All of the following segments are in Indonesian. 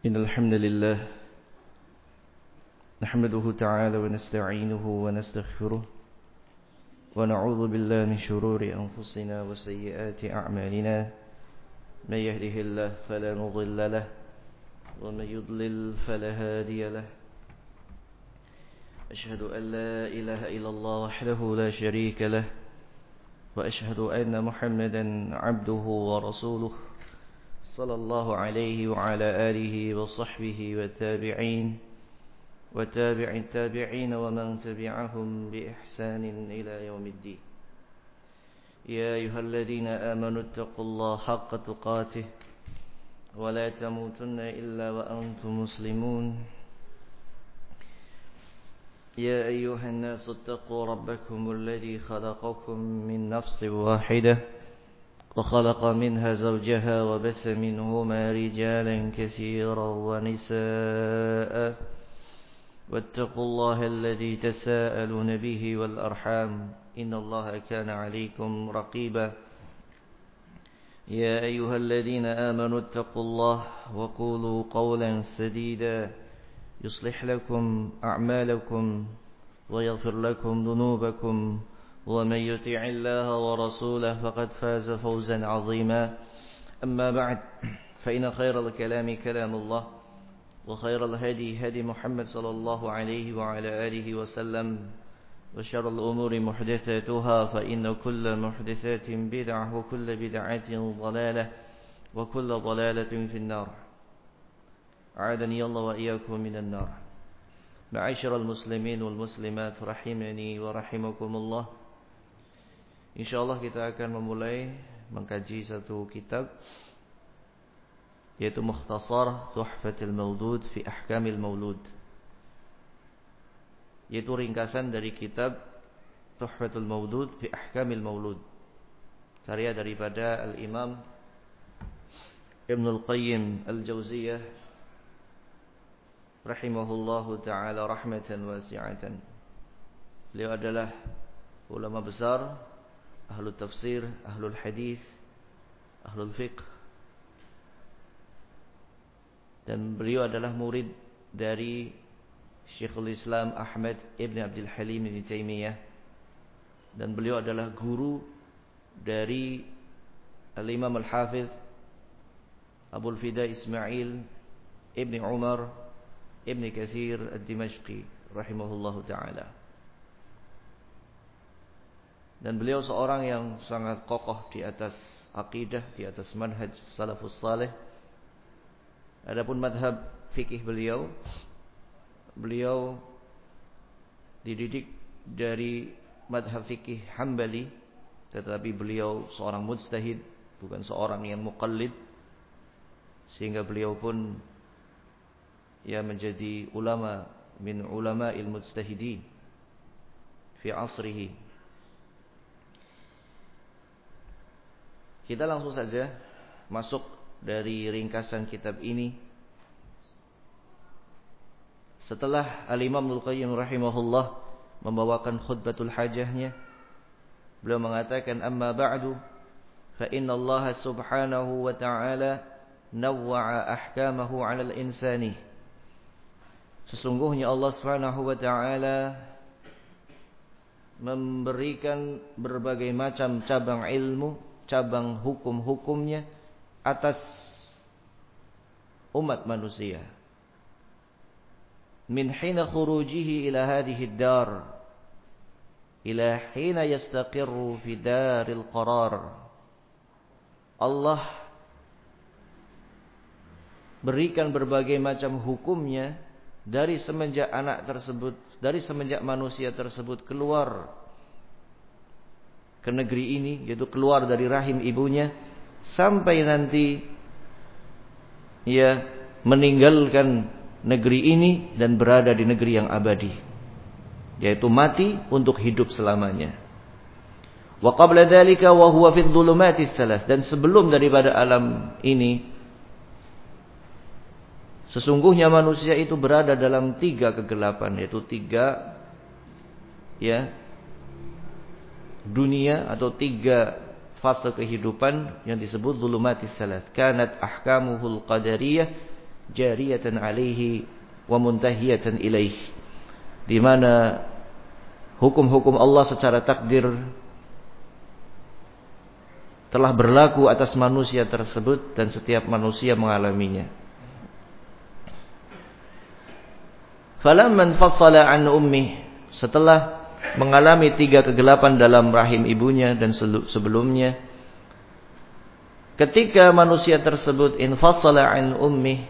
إن الحمد لله نحمده تعالى ونستعينه ونستغفره ونعوذ بالله من شرور أنفسنا وسيئات أعمالنا من يهده الله فلا مضل له ومن يضلل فلا هادي له أشهد أن لا إله إلا الله وحده لا شريك له وأشهد أن محمدا عبده ورسوله صلى الله عليه وعلى آله وصحبه والتابعين وتابع التابعين ومن تبعهم بإحسان إلى يوم الدين. يا أيها الذين آمنوا اتقوا الله حق تقاته ولا تموتن إلا وأنتم مسلمون. يا أيها الناس اتقوا ربكم الذي خلقكم من نفس واحدة وخلق منها زوجها وبث منهما رجالا كثيرا ونساء واتقوا الله الذي تساءلون به والأرحام إن الله كان عليكم رقيبا. يا أيها الذين آمنوا اتقوا الله وقولوا قولا سديدا يصلح لكم أعمالكم ويغفر لكم ذنوبكم ومن يطع الله ورسوله فقد فاز فوزا عظيما. أما بعد فإن خير الكلام كلام الله وخير الهدي هدي محمد صلى الله عليه وعلى آله وسلم وشر الأمور محدثاتها فإن كل محدثات بدعة وكل بدعة ضلالة وكل ضلالة في النار. أعاذني الله وإياكم من النار. معاشر المسلمين والmuslimat rahimani wa rahimakumullah. Insyaallah kita akan memulai mengkaji satu kitab yaitu Mukhtasar Tuhfatul Mawlud fi Ahkamil Mawlud, yaitu ringkasan dari kitab Tuhfatul Mawlud fi Ahkamil Mawlud, karya daripada Al-Imam Ibnul Qayyim Al-Jauziyah rahimahullahu ta'ala rahmatan wasi'atan. Beliau adalah ulama besar, ahlul tafsir, ahlul hadis, ahlul fiqh, dan beliau adalah murid dari Syekhul Islam Ahmad Ibn Abdul Halim Ibn Taimiyah, dan beliau adalah guru dari Al-Imam Al-Hafiz Abul Fida Ismail Ibn Umar Ibn Katsir Ad-Dimashqi rahimahullahu ta'ala. Dan beliau seorang yang sangat kokoh di atas akidah, di atas manhaj salafus salih. Adapun madhab fikih beliau dididik dari madhab fikih Hambali, tetapi beliau seorang mujtahid, bukan seorang yang muqallid, sehingga beliau pun menjadi ulama min ulama'il mujtahidin fi asrihi. Kita langsung saja masuk dari ringkasan kitab ini. Setelah Al-Imam Ibnul Qayyim rahimahullah membawakan khutbatul hajahnya, beliau mengatakan, amma ba'du fa inna Allah subhanahu wa ta'ala nawwa'a ahkamahu 'alal insani. Sesungguhnya Allah subhanahu wa ta'ala memberikan berbagai macam cabang ilmu, cabang hukum-hukumnya atas umat manusia. Min hina khurujihi ila hadhihi ad-dar ila hina yastaqirru fi daril qarar. Allah berikan berbagai macam hukumnya dari semenjak manusia tersebut keluar ke negeri ini, yaitu keluar dari rahim ibunya, sampai nanti ia meninggalkan negeri ini dan berada di negeri yang abadi, yaitu mati untuk hidup selamanya. Wa qabla dzalika wa huwa fi dhulumatis tsalas, dan sebelum daripada alam ini sesungguhnya manusia itu berada dalam 3 kegelapan, yaitu 3 dunia atau 3 fase kehidupan yang disebut dhulumatis salat. Kanat ahkamuhul qadariyah jariyatan alaihi wa muntahiyatan ilaih, di mana hukum-hukum Allah secara takdir telah berlaku atas manusia tersebut dan setiap manusia mengalaminya. Falamman fassala an ummih, setelah mengalami 3 kegelapan dalam rahim ibunya dan sebelumnya, ketika manusia tersebut infassala an ummih,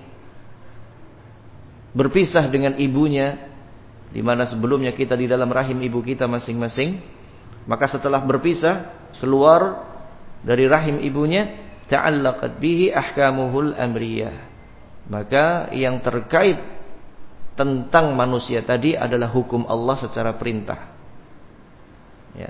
berpisah dengan ibunya, di mana sebelumnya kita di dalam rahim ibu kita masing-masing, maka setelah berpisah keluar dari rahim ibunya, ta'allaqat bihi ahkamuhul amriyah, maka yang terkait tentang manusia tadi adalah hukum Allah secara perintah. Ya.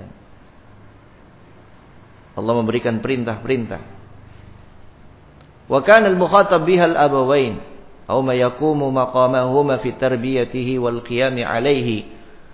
Allah memberikan perintah-perintah. Wa kana al-mukhatab biha al-abawain aw ma yaqumu maqamahuma fi tarbiyatihi wal qiyam 'alaihi.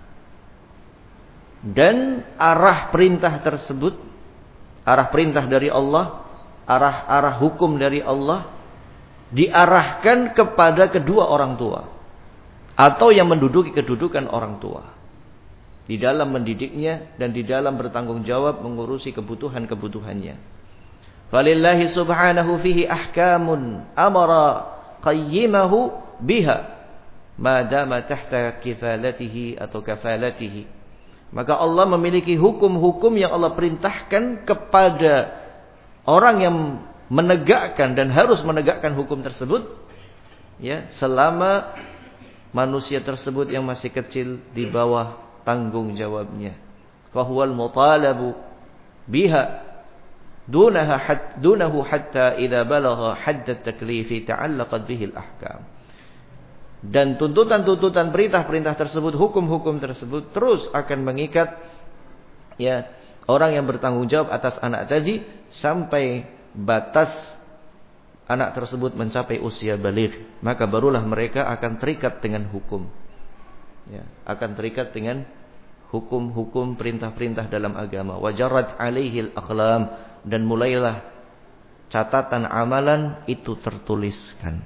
Dan arah perintah tersebut, arah perintah dari Allah, arah hukum dari Allah diarahkan kepada kedua orang tua atau yang menduduki kedudukan orang tua di dalam mendidiknya dan di dalam bertanggung jawab mengurusi kebutuhan-kebutuhannya. Falillahi subhanahu fihi ahkamun amara qayyimahu biha ma dama tahta kifalatihi atau kafalatihi. Maka Allah memiliki hukum-hukum yang Allah perintahkan kepada orang yang menegakkan dan harus menegakkan hukum tersebut, ya, selama manusia tersebut yang masih kecil di bawah tanggung jawabnya. Fahuwal mutalabu biha dunahu hatta idza balagha hadd at-taklifi ta'allaqat bihi al-ahkam. Dan tuntutan-tuntutan perintah-perintah tersebut, hukum-hukum tersebut terus akan mengikat, ya, orang yang bertanggung jawab atas anak tadi sampai batas anak tersebut mencapai usia baligh, maka barulah mereka akan terikat dengan hukum, ya, akan terikat dengan hukum-hukum perintah-perintah dalam agama. Wajarat alaihil aqlam, dan mulailah catatan amalan itu tertuliskan.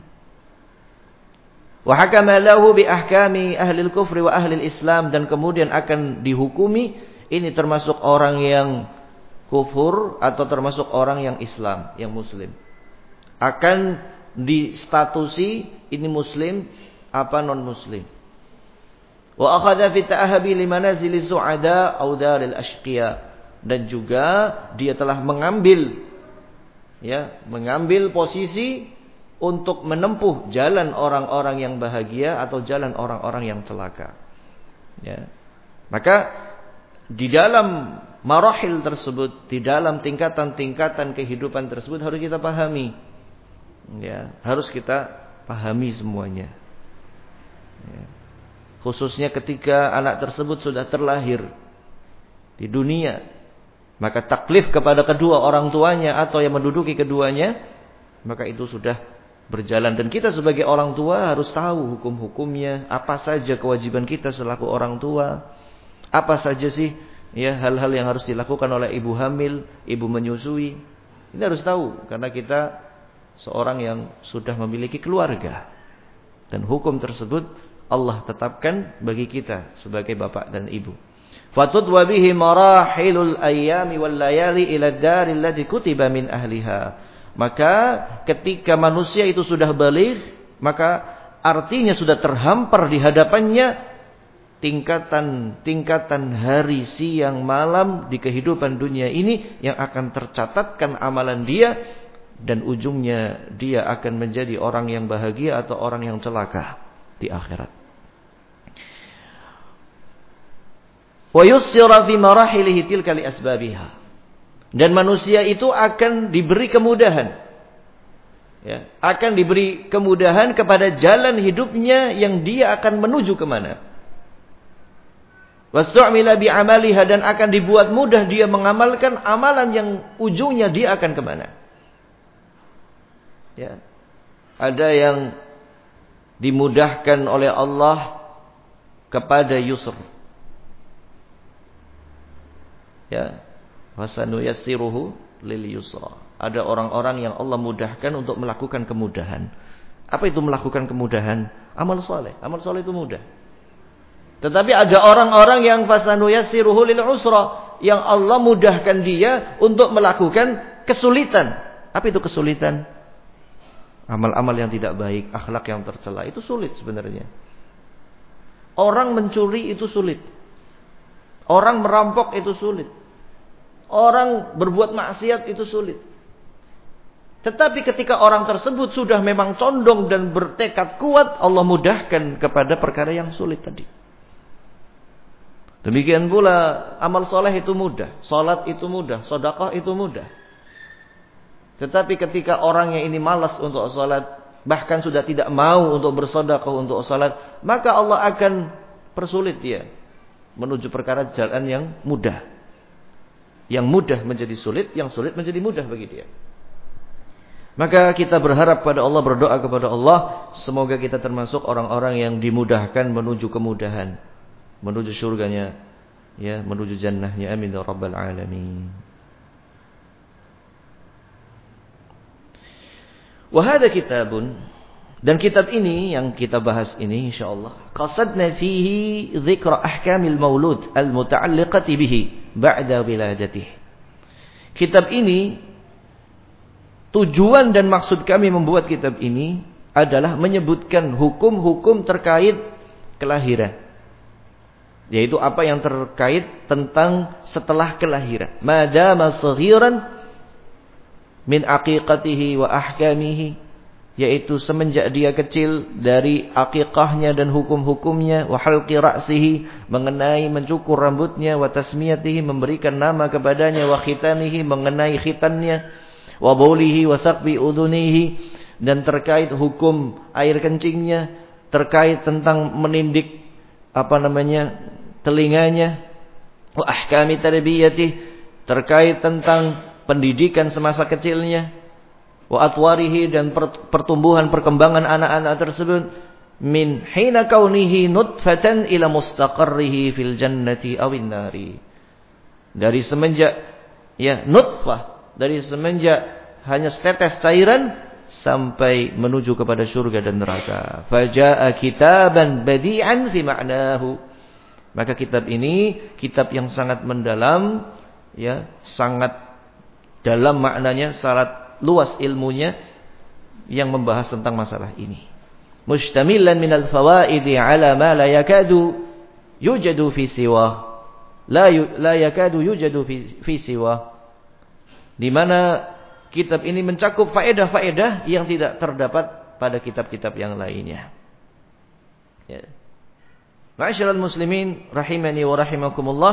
Wa hakama lahu bi ahkami ahli al-kufri wa ahli al-islam, dan kemudian akan dihukumi ini termasuk orang yang kufur atau termasuk orang yang Islam, yang muslim. Akan distatusi ini muslim apa non muslim. Wa akhadha fi ta'ahabi limanazili su'ada aw daril ashqiya, dan juga dia telah mengambil, ya, mengambil posisi untuk menempuh jalan orang-orang yang bahagia atau jalan orang-orang yang celaka, ya. Maka di dalam marahil tersebut, di dalam tingkatan-tingkatan kehidupan tersebut harus kita pahami, ya, harus kita pahami semuanya, ya. Khususnya ketika anak tersebut sudah terlahir di dunia, maka taklif kepada kedua orang tuanya atau yang menduduki keduanya, maka itu sudah berjalan. Dan kita sebagai orang tua harus tahu hukum-hukumnya, apa saja kewajiban kita selaku orang tua, apa saja sih, ya, hal-hal yang harus dilakukan oleh ibu hamil, ibu menyusui. Ini harus tahu karena kita seorang yang sudah memiliki keluarga, dan hukum tersebut Allah tetapkan bagi kita sebagai bapak dan ibu. Fatudwa bihi marahilul ayyami wal layali ila daril lati kutiba min ahliha. Maka ketika manusia itu sudah baligh, maka artinya sudah terhampar di hadapannya tingkatan hari, siang, malam di kehidupan dunia ini yang akan tercatatkan amalan dia, dan ujungnya dia akan menjadi orang yang bahagia atau orang yang celaka di akhirat. Wa yussira fi marahilihi tilka li asbabiha, dan manusia itu akan diberi kemudahan, ya, akan diberi kemudahan kepada jalan hidupnya yang dia akan menuju kemana. Wastu'mila bi amaliha, dan akan dibuat mudah dia mengamalkan amalan yang ujungnya dia akan kemana, ya. Ada yang dimudahkan oleh Allah kepada yusr, ya, wasanu yassiruhu lil yusra. Ada orang-orang yang Allah mudahkan untuk melakukan kemudahan. Apa itu melakukan kemudahan? Amal soleh. Amal soleh itu mudah. Tetapi ada orang-orang yang fasanuyassiruhu lil usra, yang Allah mudahkan dia untuk melakukan kesulitan. Apa itu kesulitan? Amal-amal yang tidak baik, akhlak yang tercela, itu sulit sebenarnya. Orang mencuri itu sulit. Orang merampok itu sulit. Orang berbuat maksiat itu sulit. Tetapi ketika orang tersebut sudah memang condong dan bertekad kuat, Allah mudahkan kepada perkara yang sulit tadi. Demikian pula amal soleh itu mudah, salat itu mudah, sedekah itu mudah. Tetapi ketika orang yang ini malas untuk salat, bahkan sudah tidak mau untuk bersedekah untuk salat, maka Allah akan persulit dia menuju perkara jalan yang mudah. Yang mudah menjadi sulit, yang sulit menjadi mudah bagi dia. Maka kita berharap pada Allah, berdoa kepada Allah, semoga kita termasuk orang-orang yang dimudahkan menuju kemudahan, menuju surganya, ya, menuju jannahnya. Amin ya rabbal alamin. Wa hadha kitabun, dan kitab ini yang kita bahas ini insyaallah qasadna fihi dzikra ahkamil maulud al-muta'alliqati bihi ba'da wiladatihi. Kitab ini, tujuan dan maksud kami membuat kitab ini adalah menyebutkan hukum-hukum terkait kelahiran. Yaitu apa yang terkait tentang setelah kelahiran. Madama saghiran min aqiqatihi wa ahkamihi. Yaitu semenjak dia kecil, dari aqiqahnya dan hukum-hukumnya. Wa halqi ra'sihi, mengenai mencukur rambutnya. Wa tasmiyatihi, memberikan nama kepadanya. Wa khitanihi, mengenai khitannya. Wa baulihi wa saqbi udhunihi, dan terkait hukum air kencingnya, terkait tentang menindik telinganya. Wa ahkami tarbiyati, terkait tentang pendidikan semasa kecilnya. Wa atwarihi, dan pertumbuhan perkembangan anak-anak tersebut, min hina kaunihi nutfatan ila mustaqarrihi fil jannati awin nari, dari semenjak nutfah, dari semenjak hanya setetes cairan sampai menuju kepada surga dan neraka. Faja'a kitaban badi'an fi ma'nahu, maka kitab ini kitab yang sangat mendalam, sangat dalam maknanya, sangat luas ilmunya, yang membahas tentang masalah ini. Mustamilan minal fawaidi ala ma la yakadu yujadu fi siwa, la yakadu yujadu fi siwa, di mana kitab ini mencakup faedah-faedah yang tidak terdapat pada kitab-kitab yang lainnya. Ma'asyiral muslimin rahimani wa rahimakumullah.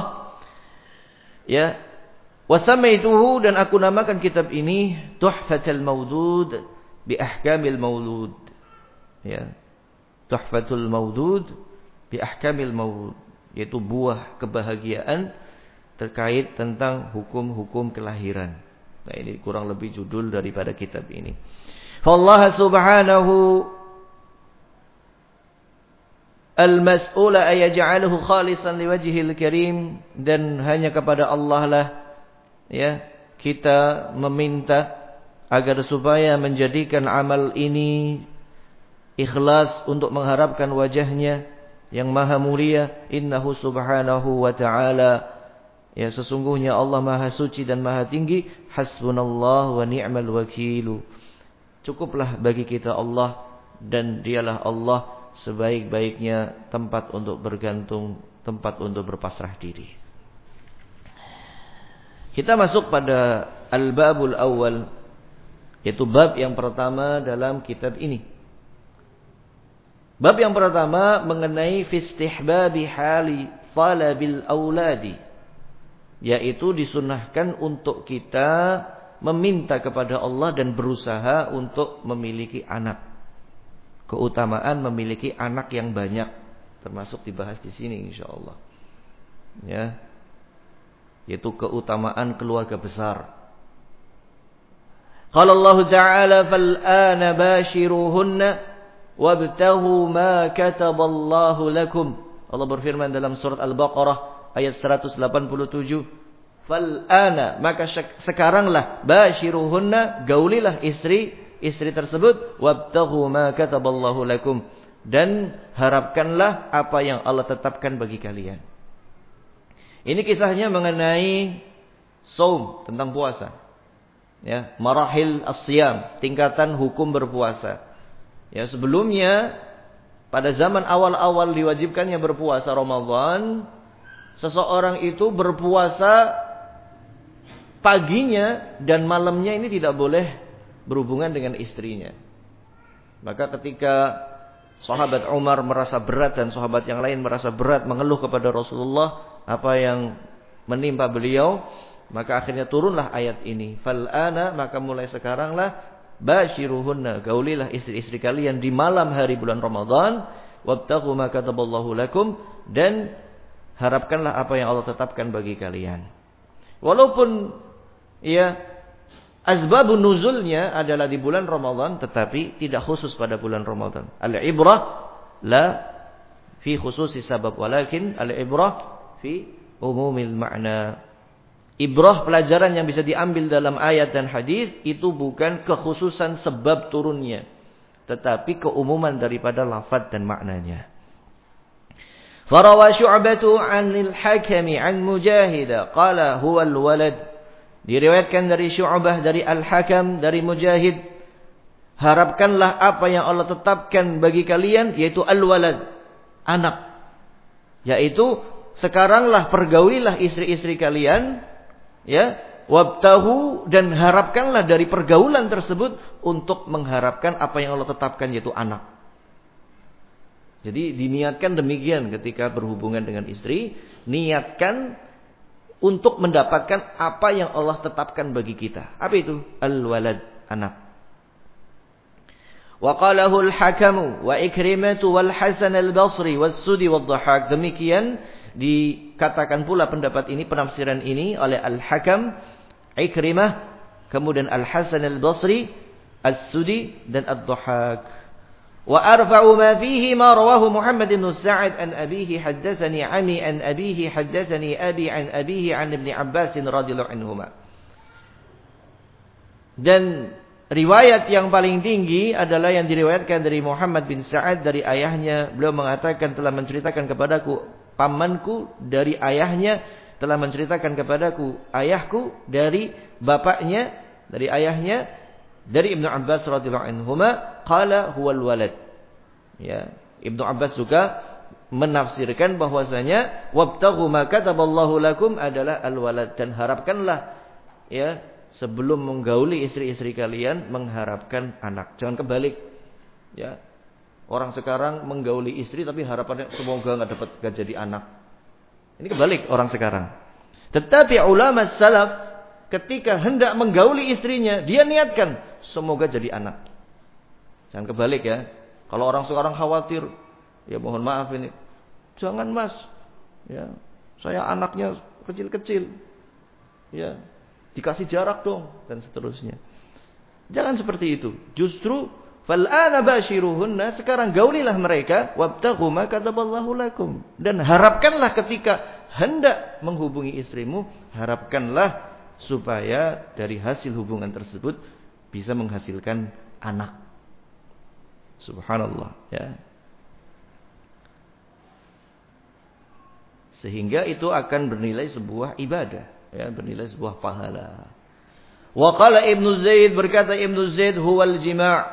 Wa samaituhu, dan aku namakan kitab ini Tuhfatul Maudud bi Ahkamil Maulud. Tuhfatul Maudud bi Ahkamil Maulud, yaitu buah kebahagiaan terkait tentang hukum-hukum kelahiran. Nah, ini kurang lebih judul daripada kitab ini. Allah subhanahu al-mas'ula ayaj'aluhu khalisan liwajhil karim, dan hanya kepada Allah lah kita meminta agar supaya menjadikan amal ini ikhlas untuk mengharapkan wajahnya yang maha mulia. Innahu subhanahu wa ta'ala, sesungguhnya Allah maha suci dan maha tinggi. Hasbunallah wa ni'mal wakilu, cukuplah bagi kita Allah, dan dialah Allah sebaik-baiknya tempat untuk bergantung, tempat untuk berpasrah diri. Kita masuk pada al-babul awal, yaitu bab yang pertama dalam kitab ini. Bab yang pertama mengenai fistihbabi hali talabil auladi, yaitu disunahkan untuk kita meminta kepada Allah dan berusaha untuk memiliki anak. Keutamaan memiliki anak yang banyak termasuk dibahas di sini insyaallah. Yaitu keutamaan keluarga besar. Qala Allah Ta'ala fal ana bashiruhunna wabtaghu ma kataballahu lakum. Allah berfirman dalam surat Al-Baqarah ayat 187, fal ana, maka sekaranglah, bashiruhunna, gaulilah istri istri tersebut, wabtaghu ma kataballahu lakum, dan harapkanlah apa yang Allah tetapkan bagi kalian. Ini kisahnya mengenai saum, tentang puasa. Ya, marahil as-siyam, tingkatan hukum berpuasa. Ya, sebelumnya pada zaman awal-awal diwajibkannya berpuasa Ramadan, seseorang itu berpuasa paginya dan malamnya ini tidak boleh berhubungan dengan istrinya. Maka ketika sahabat Umar merasa berat dan sahabat yang lain merasa berat mengeluh kepada Rasulullah apa yang menimpa beliau, maka akhirnya turunlah ayat ini. Fal'ana, maka mulai sekaranglah, basyiruhunna, gaulilah istri-istri kalian di malam hari bulan Ramadan, wabtaghu ma kataballahu lakum, dan harapkanlah apa yang Allah tetapkan bagi kalian. Walaupun ya asbabun nuzulnya adalah di bulan Ramadan, tetapi tidak khusus pada bulan Ramadan. Al-ibrah la fi khususi sabab, walakin al-ibrah fi umumil ma'na. Ibrah, pelajaran yang bisa diambil dalam ayat dan hadis, itu bukan kekhususan sebab turunnya, tetapi keumuman daripada lafaz dan maknanya. Farawa Syu'batu 'anil Hakami 'an Mujahid qala huwa al-walad. Diriwayatkan dari Syu'bah dari Al-Hakam dari Mujahid, harapkanlah apa yang Allah tetapkan bagi kalian, yaitu al-walad, anak. Yaitu sekaranglah pergaulilah istri-istri kalian, ya, wabtahu, dan harapkanlah dari pergaulan tersebut untuk mengharapkan apa yang Allah tetapkan, yaitu anak. Jadi diniatkan demikian ketika berhubungan dengan istri, niatkan untuk mendapatkan apa yang Allah tetapkan bagi kita. Apa itu? Al-walad, anak. Wa qalahu al-Hakamu wa Ikrimatu wal Hasan al-Basri was-Sudi wad-Dhahhak. Demikian dikatakan pula pendapat ini, penafsiran ini oleh Al-Hakam, Ikrimah, kemudian Al-Hasan al-Basri, As-Sudi, dan Ad-Dhahhak. Wa arfa'u ma fihi ma rawahu Muhammad bin Sa'id an abihi haddatsani ami an abihi haddatsani abi an abihi an Ibnu Abbas radhiyallahu anhuma. Dan riwayat yang paling tinggi adalah yang diriwayatkan dari Muhammad bin Sa'ad dari ayahnya. Beliau mengatakan telah menceritakan kepadaku pamanku dari ayahnya, telah menceritakan kepadaku ayahku dari bapaknya, dari ayahnya, dari Ibnu Abbas radhiyallahu anhuma, qala huwal walad. Ya, Ibnu Abbas juga menafsirkan bahwasanya wabtaghu ma kataballahu lakum adalah al-walad, dan harapkanlah, ya, sebelum menggauli istri-istri kalian mengharapkan anak. Jangan kebalik. Ya. Orang sekarang menggauli istri tapi harapannya semoga enggak jadi anak. Ini kebalik orang sekarang. Tetapi ulama salaf ketika hendak menggauli istrinya, dia niatkan semoga jadi anak. Jangan kebalik ya. Kalau orang sekarang khawatir, ya mohon maaf ini. Jangan Mas. Ya, saya anaknya kecil-kecil. Ya, dikasih jarak dong dan seterusnya. Jangan seperti itu. Justru fal'ana bashiruhunna, sekarang gaulilah mereka, wabtaghu ma kataballahu lakum, dan harapkanlah ketika hendak menghubungi istrimu, harapkanlah supaya dari hasil hubungan tersebut bisa menghasilkan anak. Subhanallah, ya. Sehingga itu akan bernilai sebuah ibadah, ya, bernilai sebuah pahala. Wa qala Ibnu Zaid, berkata Ibnu Zaid, huwal jima'.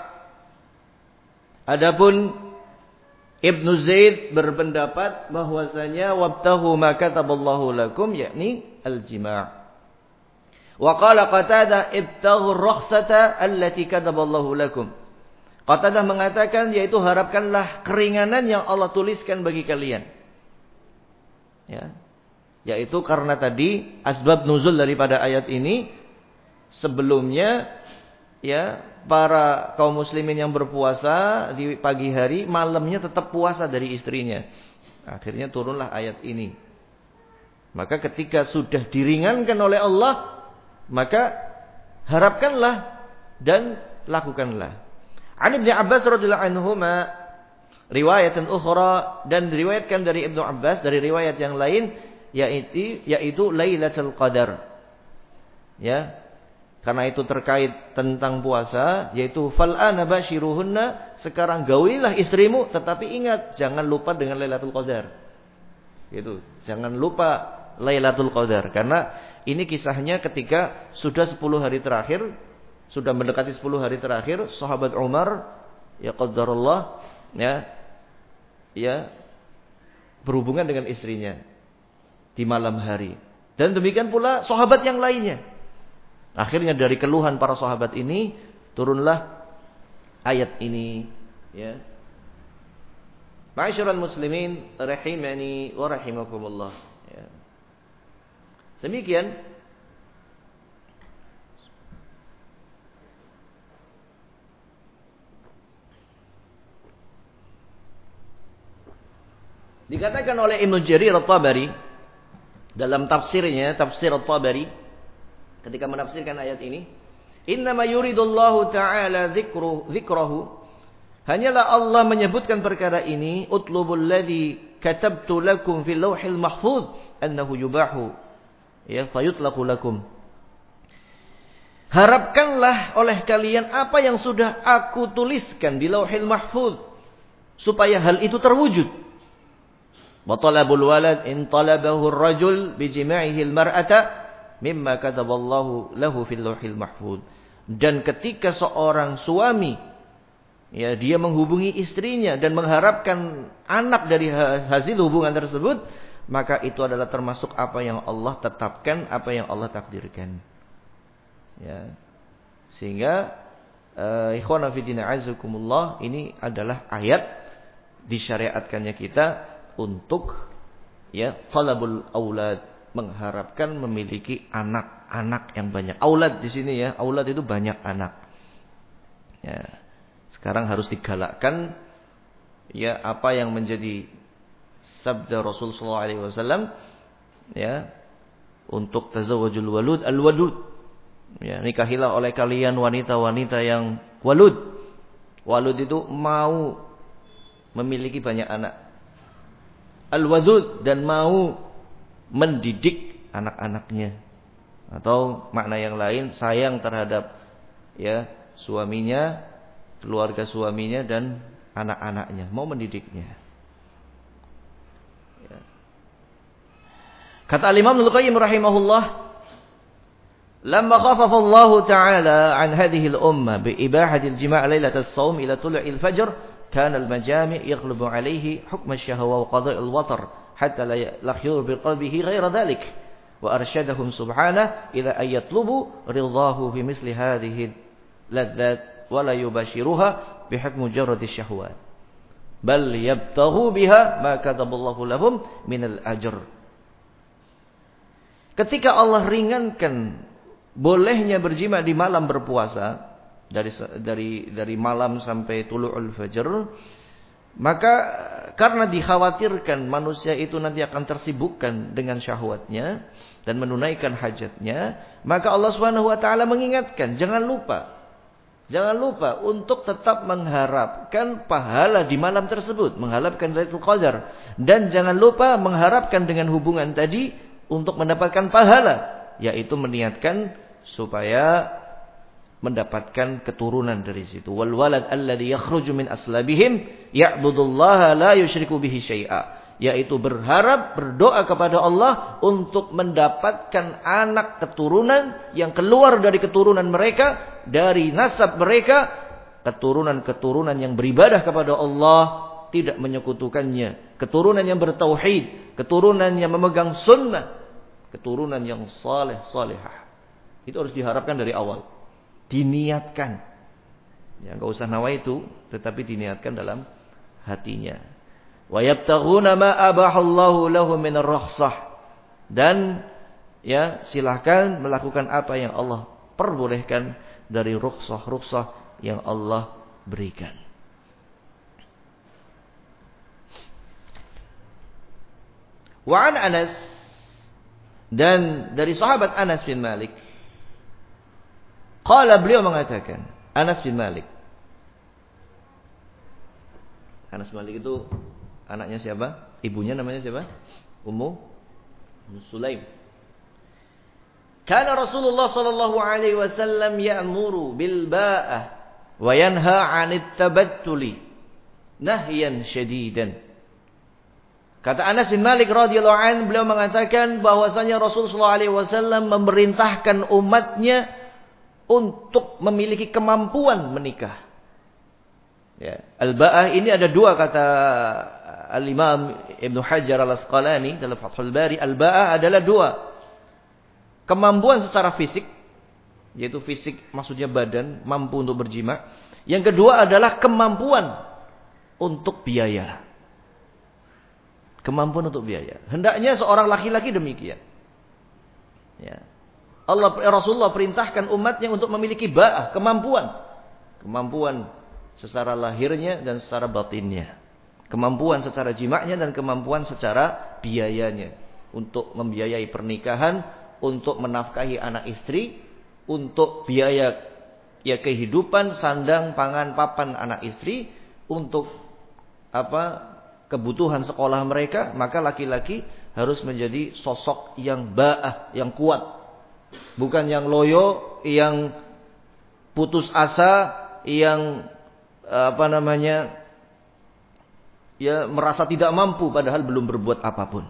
Adapun Ibnu Zaid berpendapat bahwasanya wabtaghu ma kataballahu lakum, yakni al-jima'. Wa qala Qatadah ibtaghu ar-rukhsata allati kataballahu lakum. Qatadah mengatakan yaitu harapkanlah keringanan yang Allah tuliskan bagi kalian. Ya. Yaitu karena tadi asbab nuzul daripada ayat ini sebelumnya, ya, para kaum muslimin yang berpuasa di pagi hari, malamnya tetap puasa dari istrinya. Akhirnya turunlah ayat ini. Maka ketika sudah diringankan oleh Allah, maka harapkanlah dan lakukanlah. An Ibnu Abbas radhiyallahu anhuma riwayatan ukhra, dan diriwayatkan dari Ibnu Abbas dari riwayat yang lain, yaitu Lailatul Qadar. Ya. Karena itu terkait tentang puasa, yaitu fal'ana bashiruhunna, sekarang gaulilah istrimu, tetapi ingat jangan lupa dengan Lailatul Qadar. Gitu. Jangan lupa Lailatul Qadar, karena ini kisahnya ketika sudah 10 hari terakhir, sudah mendekati 10 hari terakhir, sahabat Umar ya qadarullah ya berhubungan dengan istrinya di malam hari. Dan demikian pula sahabat yang lainnya. Akhirnya dari keluhan para sahabat ini turunlah ayat ini, ya. Ma'asyiral muslimin rahimani wa rahimakumullah, ya. Demikian dikatakan oleh Ibnu Jarir At-Tabari dalam tafsirnya, tafsir At-Tabari, ketika menafsirkan ayat ini, innama yuridullahu ta'ala dzikrahu, hanyalah Allah menyebutkan perkara ini, utlubul ladzi katabtu lakum fil lauhil mahfuz annahu yubahu ya fayutlaqu lakum. Harapkanlah oleh kalian apa yang sudah aku tuliskan di lauhil mahfuz supaya hal itu terwujud. Wa talabul walad in talabahu ar-rajul bi jima'ihi al-mar'ata mimma kataballahu lahu fil lauhil mahfuz. Dan ketika seorang suami ya dia menghubungi istrinya dan mengharapkan anak dari hasil hubungan tersebut, maka itu adalah termasuk apa yang Allah tetapkan, apa yang Allah takdirkan. Ya. Sehingga ikhwana fillah azakumullah, ini adalah ayat disyariatkannya kita untuk ya talabul aulad, mengharapkan memiliki anak-anak yang banyak. Aulad di sini ya, aulad itu banyak anak. Ya. Sekarang harus digalakkan ya apa yang menjadi sabda Rasul sallallahu alaihi wasallam ya, untuk tazawwajul walud al-wadud. Ya, nikahilah oleh kalian wanita-wanita yang walud. Walud itu mau memiliki banyak anak. Al-wadud, dan mau mendidik anak-anaknya, atau makna yang lain sayang terhadap ya suaminya, keluarga suaminya dan anak-anaknya, mau mendidiknya. Ya. Kata Imam Ibnu Qayyim rahimahullah, lamma khaffafa Allah ta'ala an hadhihi al-umma bi ibahati al-jima' lailatul shaum ila tulu'il fajr, kana al-majami' yaghlibu alayhi hukm asy-syahwa wa qada' al-watar hatta la yakhur bi qalbihi ghayra dhalik, wa arsyadahum subhanahu ila an yatlubu ridahu fi misli hadhihi ladzat wa la yubashiruha bi hukm mujarrad asy-syahwat bal yabtaghu biha ma kataballahu lahum min al-ajr. Ketika Allah ringankan bolehnya berjima di malam berpuasa dari malam sampai tulu'ul fajr, maka karena dikhawatirkan manusia itu nanti akan tersibukkan dengan syahwatnya dan menunaikan hajatnya, maka Allah Subhanahu wa taala mengingatkan, jangan lupa untuk tetap mengharapkan pahala di malam tersebut, mengharapkan Lailatul Qadar, dan jangan lupa mengharapkan dengan hubungan tadi untuk mendapatkan pahala, yaitu meniatkan supaya mendapatkan keturunan dari situ. Wal walad alladhi yakhruju min aslabihim ya'budullaha la yusyriku bihi syai'a, yaitu berdoa kepada Allah untuk mendapatkan anak keturunan yang keluar dari keturunan mereka, dari nasab mereka, keturunan-keturunan yang beribadah kepada Allah, tidak menyekutukannya, keturunan yang bertauhid, keturunan yang memegang sunnah, keturunan yang saleh-salihah. Itu harus diharapkan dari awal. Diniatkan. Ya, enggak usah nawaitu, tetapi diniatkan dalam hatinya. Wa yabtaghuna ma abahallahu lahum min ar-rukhsah. Dan ya, silakan melakukan apa yang Allah perbolehkan dari rukhsah-rukhsah yang Allah berikan. Wa an Anas, dan dari sahabat Anas bin Malik, qala, beliau mengatakan, Anas bin Malik. Anas bin Malik itu anaknya siapa? Ibunya namanya siapa? Ummu Sulaim. Kana Rasulullah sallallahu alaihi wasallam ya'muru bil ba'ah wa yanha 'anit tabattuli nahyan syadidan. Kata Anas bin Malik radhiyallahu anhu, beliau mengatakan bahwasanya Rasulullah sallallahu alaihi wasallam memerintahkan umatnya untuk memiliki kemampuan menikah. Ya, al-ba'ah ini ada dua kata Al-Imam Ibnu Hajar Al-Asqalani dalam Fathul Bari. Al-ba'ah adalah dua. Kemampuan secara fisik, yaitu fisik maksudnya badan, mampu untuk berjima. Yang kedua adalah kemampuan untuk biaya. Kemampuan untuk biaya. Hendaknya seorang laki-laki demikian. Ya. Rasulullah perintahkan umatnya untuk memiliki ba'ah, kemampuan. Kemampuan secara lahirnya dan secara batinnya. Kemampuan secara jimaknya dan kemampuan secara biayanya. Untuk membiayai pernikahan, untuk menafkahi anak istri, untuk biaya kehidupan, sandang, pangan, papan anak istri, untuk kebutuhan sekolah mereka, maka laki-laki harus menjadi sosok yang ba'ah, yang kuat. Bukan yang loyo, yang putus asa, yang merasa tidak mampu padahal belum berbuat apapun.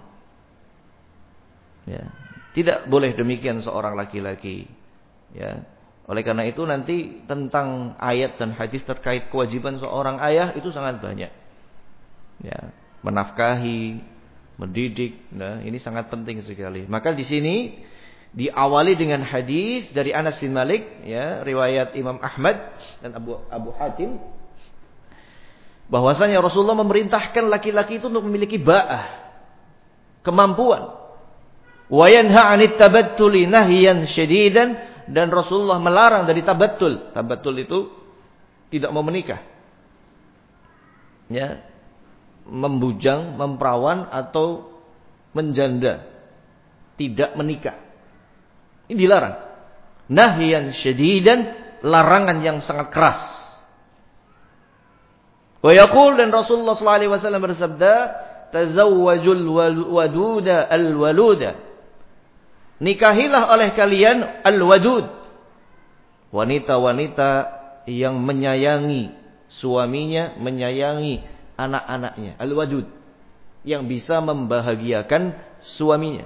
Ya. Tidak boleh demikian seorang laki-laki. Ya. Oleh karena itu nanti tentang ayat dan hadis terkait kewajiban seorang ayah itu sangat banyak. Ya, menafkahi, mendidik, nah ini sangat penting sekali. Maka di sini diawali dengan hadis dari Anas bin Malik, ya, riwayat Imam Ahmad dan Abu Hatim, bahwasanya Rasulullah memerintahkan laki-laki itu untuk memiliki ba'ah, kemampuan. Wa yanha 'anit tabattuli nahyan syadidan, dan Rasulullah melarang dari tabattul. Tabattul itu tidak mau menikah. Ya. Membujang, memperawan atau menjanda, tidak menikah. Ini dilarang. Nahyan syadidan, larangan yang sangat keras. Wa yaqul, dan Rasulullah sallallahu alaihi wasallam bersabda, tazawwajul waduda al-waluda. Nikahilah oleh kalian al-wadud, wanita-wanita yang menyayangi suaminya, menyayangi anak-anaknya. Al-wadud, yang bisa membahagiakan suaminya.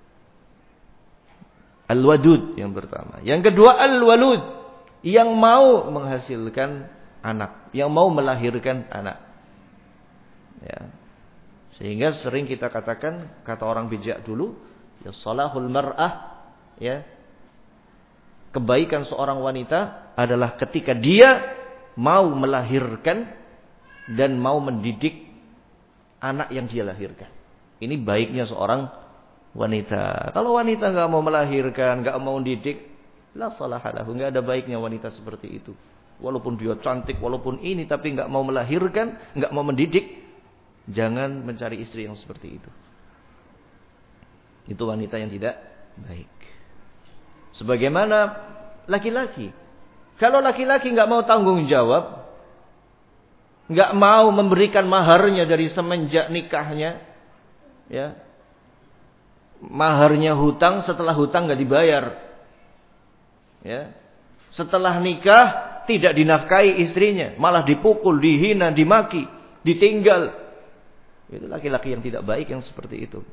Al-wadud yang pertama. Yang kedua al-walud, yang mau menghasilkan anak, yang mau melahirkan anak. Ya. Sehingga sering kita katakan, kata orang bijak dulu, ya salahul mar'ah, ya, kebaikan seorang wanita adalah ketika dia mau melahirkan dan mau mendidik anak yang dia lahirkan. Ini baiknya seorang wanita. Kalau wanita enggak mau melahirkan, enggak mau mendidik, la salahalahu, enggak ada baiknya wanita seperti itu. Walaupun dia cantik, walaupun ini, tapi enggak mau melahirkan, enggak mau mendidik, jangan mencari istri yang seperti itu. Itu wanita yang tidak baik. Sebagaimana laki-laki. Kalau laki-laki enggak mau tanggung jawab, enggak mau memberikan maharnya dari semenjak nikahnya, ya. Maharnya hutang, setelah hutang enggak dibayar. Ya. Setelah nikah tidak dinafkahi istrinya, malah dipukul, dihina, dimaki, ditinggal. Itu laki-laki yang tidak baik yang seperti itu.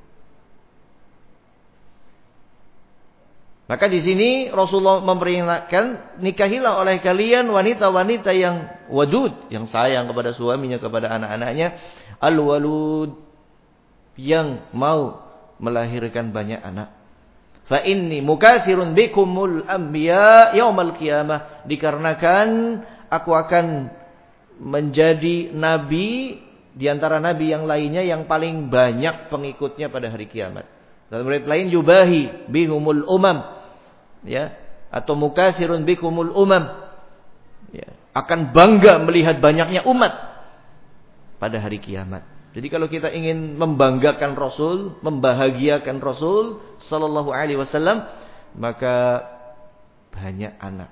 Maka di sini Rasulullah memperingatkan, nikahilah oleh kalian wanita-wanita yang wadud, yang sayang kepada suaminya, kepada anak-anaknya, al-walud, yang mau melahirkan banyak anak. Fa inni mukatsirun bikumul anbiya yaumal qiyamah, dikarenakan aku akan menjadi nabi di antara nabi yang lainnya yang paling banyak pengikutnya pada hari kiamat. Dalam riwayat lain yubahi bihumul umam, ya, atau mukatsirun bikumul umam, ya, akan bangga melihat banyaknya umat pada hari kiamat. Jadi kalau kita ingin membanggakan Rasul, membahagiakan Rasul sallallahu alaihi wasallam, maka banyak anak.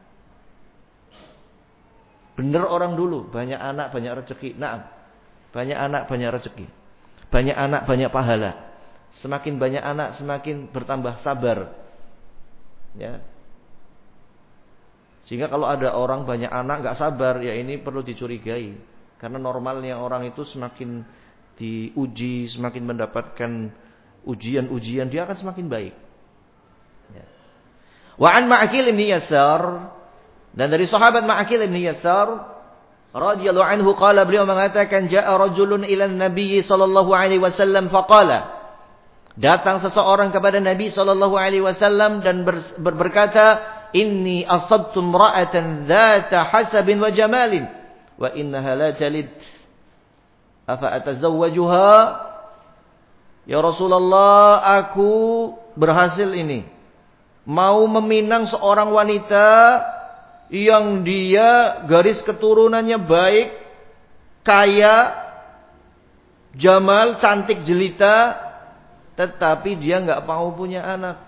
Benar orang dulu, banyak anak banyak rezeki. Naam. Banyak anak banyak rezeki. Banyak anak banyak pahala. Semakin banyak anak semakin bertambah sabar. Ya. Sehingga kalau ada orang banyak anak nggak sabar, ya ini perlu dicurigai. Karena normalnya orang itu semakin diuji, semakin mendapatkan ujian-ujian, dia akan semakin baik. Ya. Wa an Ma'qil bin Yasar, dan dari sahabat Ma'qil bin Yasar radhiyallahu anhu qala, beliau mengatakan jaa rajulun ila Nabi sallallahu alaihi wasallam faqala, datang seseorang kepada Nabi sallallahu alaihi wasallam dan berkata, inni asabtu imra'atan dhata hasabin wa jamalin wa innaha la talid afa atazawwajuha. Ya Rasulullah, aku berhasil ini mau meminang seorang wanita yang dia garis keturunannya baik, kaya, jamal, cantik jelita, tetapi dia enggak mau punya anak.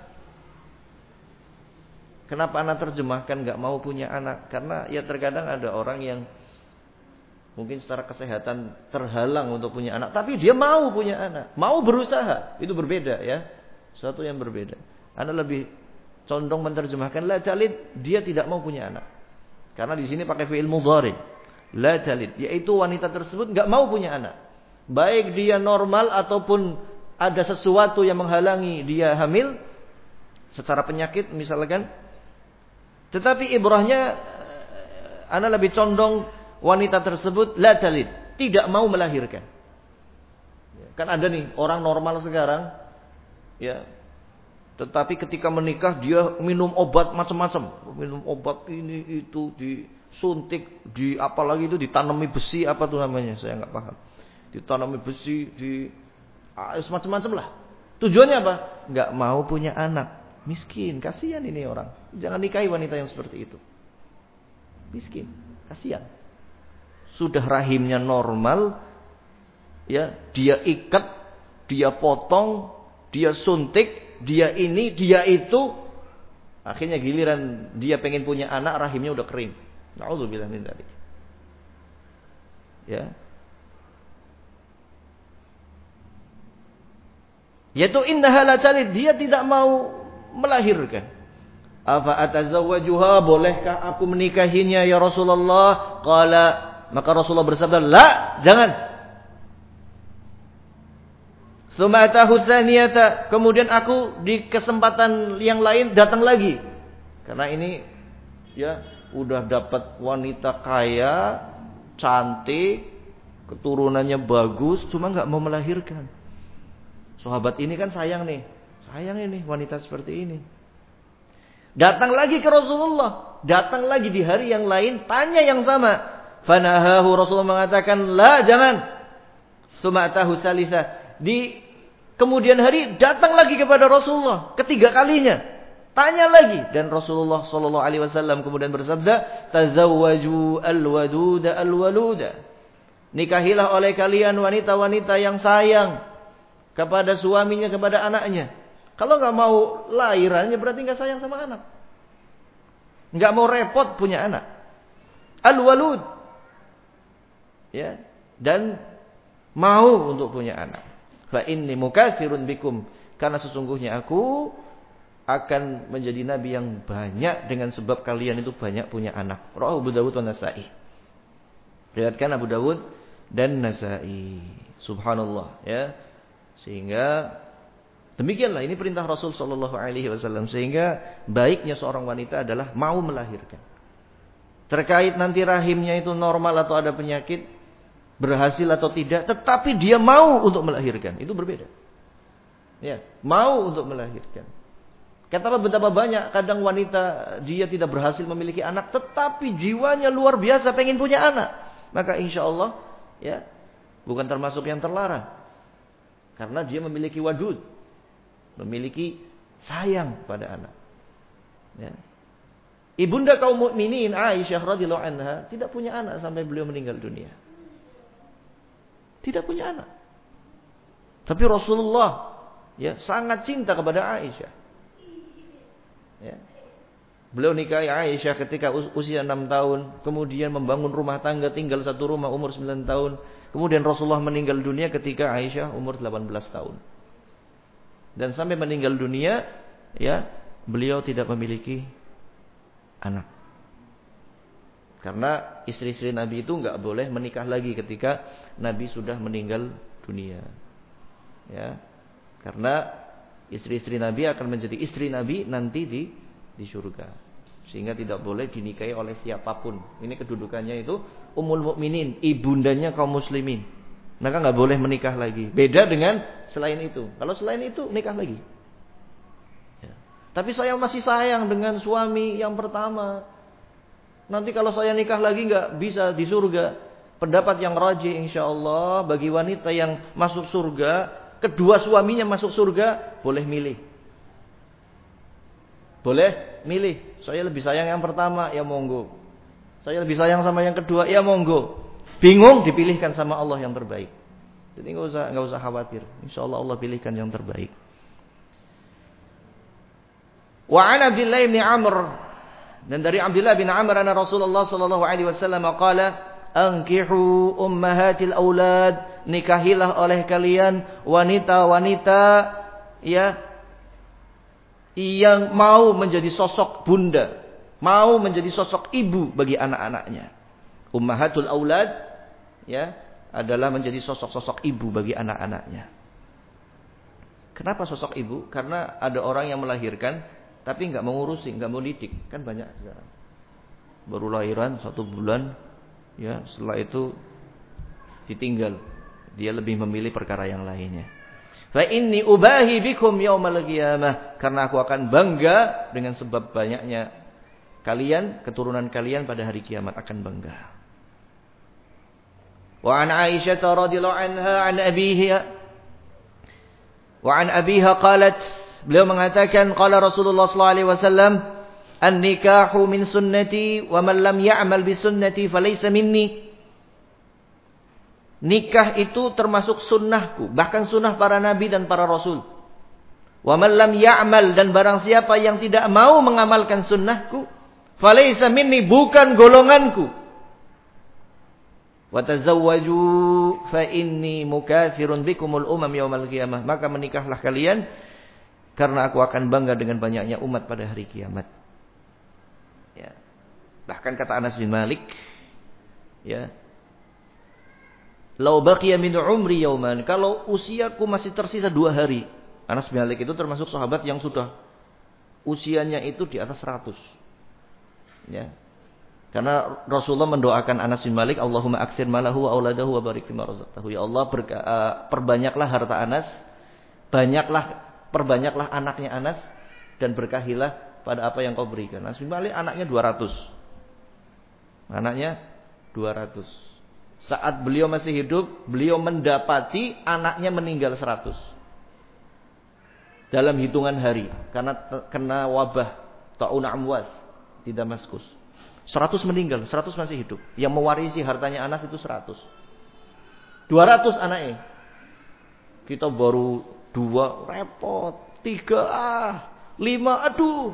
Kenapa anak terjemahkan nggak mau punya anak? Karena ya terkadang ada orang yang mungkin secara kesehatan terhalang untuk punya anak, tapi dia mau punya anak, mau berusaha. Itu berbeda ya, suatu yang berbeda. Anak lebih condong menerjemahkan la talid, dia tidak mau punya anak. Karena di sini pakai fi'il mudhari, la talid, yaitu wanita tersebut nggak mau punya anak. Baik dia normal ataupun ada sesuatu yang menghalangi dia hamil secara penyakit misalkan. Tetapi ibrahnya ana lebih condong wanita tersebut la talid, tidak mau melahirkan. Kan ada nih orang normal sekarang ya, tetapi ketika menikah dia minum obat macam-macam, minum obat ini itu, disuntik, di apalagi itu ditanami besi, apa tuh namanya saya nggak paham. Ditanami besi, di macam-macam lah. Tujuannya apa? Nggak mau punya anak. Miskin, kasihan ini orang. Jangan nikahi wanita yang seperti itu. Miskin, kasihan. Sudah rahimnya normal, ya, dia ikat, dia potong, dia suntik, dia ini, dia itu. Akhirnya giliran dia pengen punya anak, rahimnya udah kering. Na'udzubillah min dzalik. Ya. Yaitu innaha la talid, dia tidak mau melahirkan. Afa atazawwajuha, bolehkah aku menikahinya ya Rasulullah? Qala, maka Rasulullah bersabda, la, jangan. Tsumma atahu tsaniyata, kemudian aku di kesempatan yang lain datang lagi. Karena ini ya udah dapat wanita kaya, cantik, keturunannya bagus, cuma enggak mau melahirkan. Sahabat ini kan sayang nih. Sayang ini wanita seperti ini. Datang lagi ke Rasulullah. Datang lagi di hari yang lain. Tanya yang sama. Fanahahu, Rasulullah mengatakan, la, jangan. Suma'atahu salisa. Di kemudian hari datang lagi kepada Rasulullah. Ketiga kalinya. Tanya lagi. Dan Rasulullah SAW kemudian bersabda, tazawwaju al-waduda al-waluda. Nikahilah oleh kalian wanita-wanita yang sayang kepada suaminya, kepada anaknya. Kalau nggak mau lahirannya berarti nggak sayang sama anak. Nggak mau repot punya anak. Al-walud. Ya, dan mau untuk punya anak. Fa inni mukatsirun bikum, karena sesungguhnya aku akan menjadi nabi yang banyak dengan sebab kalian itu banyak punya anak. Rawahu Abu Dawud dan Nasa'i. Riwayatkan Abu Dawud dan Nasa'i. Subhanallah ya. Sehingga demikianlah ini perintah Rasul sallallahu alaihi wasallam, sehingga baiknya seorang wanita adalah mau melahirkan. Terkait nanti rahimnya itu normal atau ada penyakit, berhasil atau tidak, tetapi dia mau untuk melahirkan, itu berbeda. Ya, mau untuk melahirkan. Kata betapa banyak kadang wanita dia tidak berhasil memiliki anak, tetapi jiwanya luar biasa pengen punya anak. Maka insya Allah ya bukan termasuk yang terlarang. Karena dia memiliki wadud, memiliki sayang pada anak. Ya. Ibunda kaum mukminin Aisyah radhiyallahu anha tidak punya anak sampai beliau meninggal dunia. Tidak punya anak. Tapi Rasulullah ya sangat cinta kepada Aisyah. Ya. Beliau nikahi Aisyah ketika usia 6 tahun, kemudian membangun rumah tangga, tinggal satu rumah umur 9 tahun. Kemudian Rasulullah meninggal dunia ketika Aisyah umur 18 tahun. Dan sampai meninggal dunia ya, beliau tidak memiliki anak. Karena istri-istri Nabi itu enggak boleh menikah lagi ketika Nabi sudah meninggal dunia. Ya. Karena istri-istri Nabi akan menjadi istri Nabi nanti di surga. Sehingga tidak boleh dinikahi oleh siapapun. Ini kedudukannya itu Ummul Mukminin, ibundanya kaum muslimin. Maka enggak boleh menikah lagi. Beda dengan selain itu. Kalau selain itu nikah lagi. Ya. Tapi saya masih sayang dengan suami yang pertama. Nanti kalau saya nikah lagi enggak bisa di surga. Pendapat yang rajih insyaallah bagi wanita yang masuk surga, kedua suaminya masuk surga, boleh milih. Boleh milih. Saya lebih sayang yang pertama, ya monggo. Saya lebih sayang sama yang kedua, ya monggo. Bingung, dipilihkan sama Allah yang terbaik. Jadi enggak usah khawatir. Insyaallah Allah pilihkan yang terbaik. Wa 'an Abdullah bin Amr, dan dari Abdullah bin Amr anna Rasulullah sallallahu alaihi wasallam qala, "Ankihu ummahatil aulad," nikahilah oleh kalian wanita-wanita ya yang mau menjadi sosok bunda, mau menjadi sosok ibu bagi anak-anaknya. Ummahatul aulad ya adalah menjadi sosok-sosok ibu bagi anak-anaknya. Kenapa sosok ibu? Karena ada orang yang melahirkan tapi enggak mau ngurusin, enggak mau didik. Kan banyak sekarang. Baru lahiran 1 bulan, ya, setelah itu ditinggal. Dia lebih memilih perkara yang lainnya. Fa inni ubahi bikum yaumal qiyamah, karena aku akan bangga dengan sebab banyaknya kalian, keturunan kalian pada hari kiamat akan bangga. Wa an Aisyah radhiyallahu anha an abiha wa an abiha qalat, beliau mengatakan qala Rasulullah sallallahu alaihi wasallam, "An-nikahu min sunnati wa man lam ya'mal bi sunnati falaysa minni." Nikah itu termasuk sunnahku, bahkan sunnah para nabi dan para rasul. Wa man lam ya'mal, dan barang siapa yang tidak mau mengamalkan sunnahku, falaysa minni, bukan golonganku. Wa tazawwaju fa inni mukatsirun bikumul umam yaumal qiyamah, maka menikahlah kalian karena aku akan bangga dengan banyaknya umat pada hari kiamat. Ya. Bahkan kata Anas bin Malik, ya, "Lau baqiya min umri yauman," kalau usiaku masih tersisa 2 hari. Anas bin Malik itu termasuk sahabat yang sudah usianya itu di atas 100. Ya. Karena Rasulullah mendoakan Anas bin Malik, "Allahumma aktsir malahu wa auladahu wa barik fima razaqtahu." Ya Allah, perbanyaklah harta Anas, perbanyaklah anaknya Anas, dan berkahilah pada apa yang kau berikan. Anas bin Malik anaknya 200. Anaknya 200. Saat beliau masih hidup, beliau mendapati anaknya meninggal 100. Dalam hitungan hari, karena kena wabah Ta'un Amwas di Damaskus. 100 meninggal, 100 masih hidup. Yang mewarisi hartanya Anas itu 100. 200 anaknya. Kita baru 2, repot. 3, 5, aduh.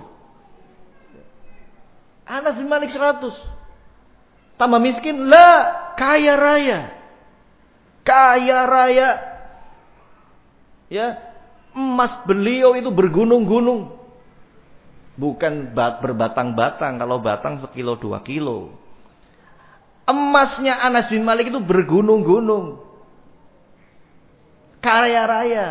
Anas bin Malik 100. Tambah miskin, lah, kaya raya. Kaya raya. Ya, emas beliau itu bergunung-gunung. Bukan berbatang-batang, kalau batang 1-2 kilo. Emasnya Anas bin Malik itu bergunung-gunung. Kaya raya.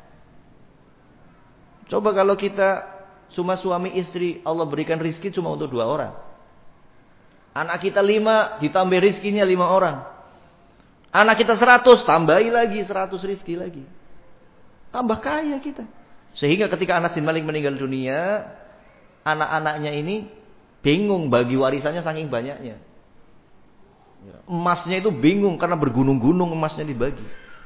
Coba kalau kita cuma suami istri, Allah berikan rizki cuma untuk 2 orang. Anak kita 5, ditambah rizkinya 5 orang. Anak kita 100, tambahi lagi 100 rizki lagi. Tambah kaya kita. Sehingga ketika Anas bin Malik meninggal dunia, anak-anaknya ini bingung bagi warisannya saking banyaknya. Emasnya itu bingung karena bergunung-gunung emasnya dibagi.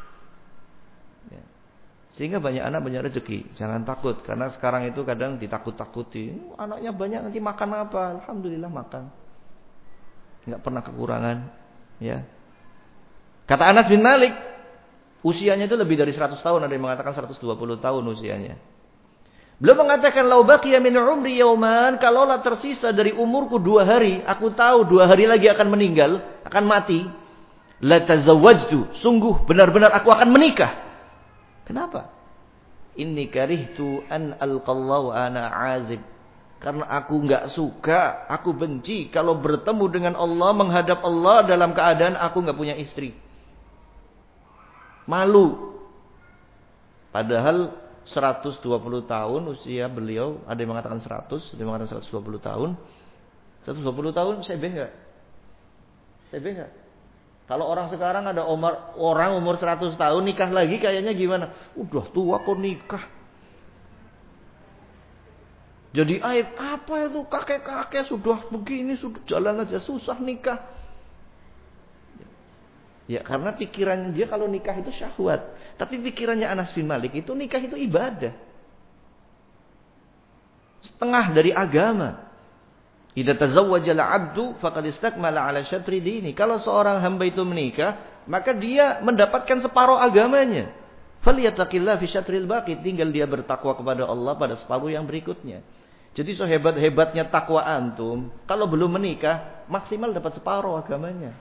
Sehingga banyak anak banyak rezeki. Jangan takut, karena sekarang itu kadang ditakut-takuti. Anaknya banyak, nanti makan apa? Alhamdulillah makan. Enggak pernah kekurangan. Ya. Kata Anas bin Malik, usianya itu lebih dari 100 tahun. Ada yang mengatakan 120 tahun usianya. Beliau mengatakan, "Lau baqiya min umri yauman," kalaulah tersisa dari umurku 2 hari, aku tahu 2 hari lagi akan meninggal, akan mati. La tazawwajtu, sungguh benar-benar aku akan menikah. Kenapa? Inni karihtu an alqallahu ana azib. Karena aku enggak suka, aku benci kalau bertemu dengan Allah, menghadap Allah dalam keadaan aku enggak punya istri. Malu. Padahal 120 tahun usia beliau, ada yang mengatakan 100, ada yang mengatakan 120 tahun. 120 tahun CB enggak? CB enggak? Kalau orang sekarang ada orang umur 100 tahun nikah lagi kayaknya gimana? Udah tua kok nikah. Jadi aib, apa itu kakek-kakek sudah begini, sudah jalan aja susah nikah. Ya karena pikiran dia kalau nikah itu syahwat. Tapi pikirannya Anas bin Malik itu nikah itu ibadah. Setengah dari agama. Idza tazawwaja al-'abdu faqad istakmala 'ala syatri dini. Kalau seorang hamba itu menikah, maka dia mendapatkan separuh agamanya. Falyattaqillah fi syatril baqi, tinggal dia bertakwa kepada Allah pada separuh yang berikutnya. Jadi sehebat-hebatnya takwa antum, kalau belum menikah, maksimal dapat separuh agamanya.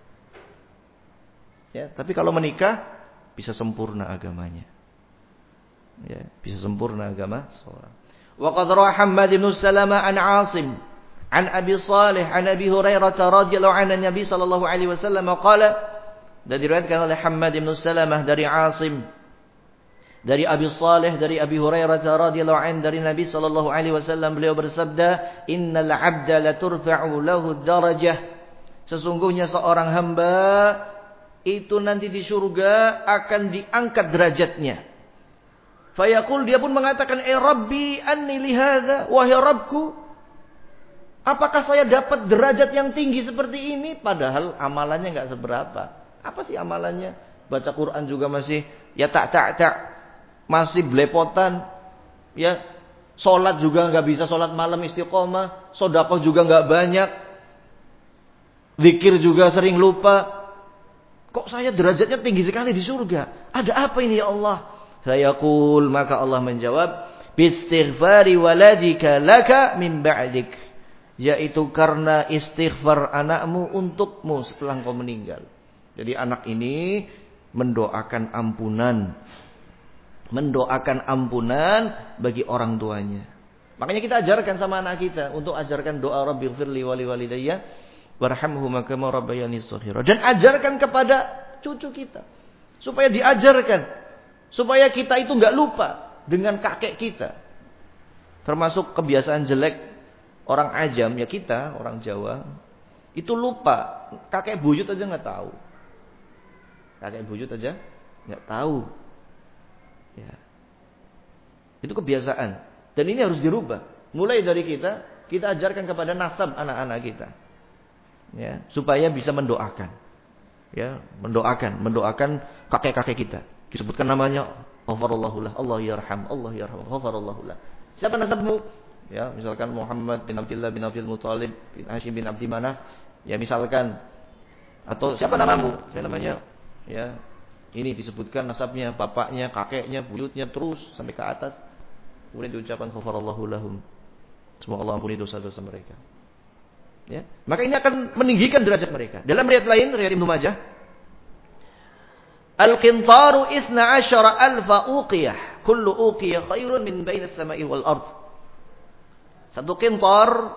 Ya, tapi kalau menikah, bisa sempurna agamanya. Ya, bisa sempurna agama seorang. Wa qad rawa Hammad bin Salama an 'Asim, an Abi Shalih, an Abi Hurairah radhiyallahu anhu Nabi sallallahu alaihi wasallam qala, dan diriwayatkan oleh Hammad bin Salamah dari 'Asim, dari Abi Shalih, dari Abi Hurairah radhiyallahu anhu, dari Nabi sallallahu alaihi wasallam, beliau bersabda, innal 'abda la turfa'u lahu darajah. Sesungguhnya seorang hamba itu nanti di surga akan diangkat derajatnya. Fayaqul, dia pun mengatakan, Rabbi anni li hadza, wahai Rabbku, apakah saya dapat derajat yang tinggi seperti ini? Padahal amalannya enggak seberapa. Apa sih amalannya? Baca Quran juga masih ya tak masih belepotan, ya, sholat juga nggak bisa sholat malam istiqomah, sedekah juga nggak banyak, zikir juga sering lupa. Kok saya derajatnya tinggi sekali di surga? Ada apa ini ya Allah? Sayaqul, maka Allah menjawab, bistighfari waladika laka min ba'dik, yaitu karena istighfar anakmu untukmu setelah engkau meninggal. Jadi anak ini mendoakan ampunan bagi orang tuanya. Makanya kita ajarkan sama anak kita untuk ajarkan doa Rabbighfirli wa liwalidayya warhamhuma kama rabbayani shaghira. Dan ajarkan kepada cucu kita supaya diajarkan, supaya kita itu enggak lupa dengan kakek kita. Termasuk kebiasaan jelek orang ajam, ya kita orang Jawa itu lupa, kakek buyut aja enggak tahu. Kakek buyut aja enggak tahu. Ya. Itu kebiasaan. Dan ini harus dirubah. Mulai dari kita ajarkan kepada nasab anak-anak kita. Ya, supaya bisa mendoakan. Ya, mendoakan kakek-kakek kita. Disebutkan namanya, ghafarallahu lah, Allah yarham, ghafarallahu lah. Siapa nasabmu? Ya, misalkan Muhammad bin Abdullah bin Abdul Muthalib bin Hashim bin Abdi Manaf, ya misalkan. Atau siapa namamu? Saya namanya, ya, ini disebutkan nasabnya, bapaknya, kakeknya, buyutnya, terus sampai ke atas. Kemudian diucapkan ghafarallahu lahum. Semoga Allah ampuni dosa-dosa mereka. Ya, maka ini akan meninggikan derajat mereka. Dalam riwayat lain, riwayat Ibnu Majah, al-qintaru 12,000 uqiyah, kullu uqiyah khairun min bainas sama'i wal ard. Satu qintar,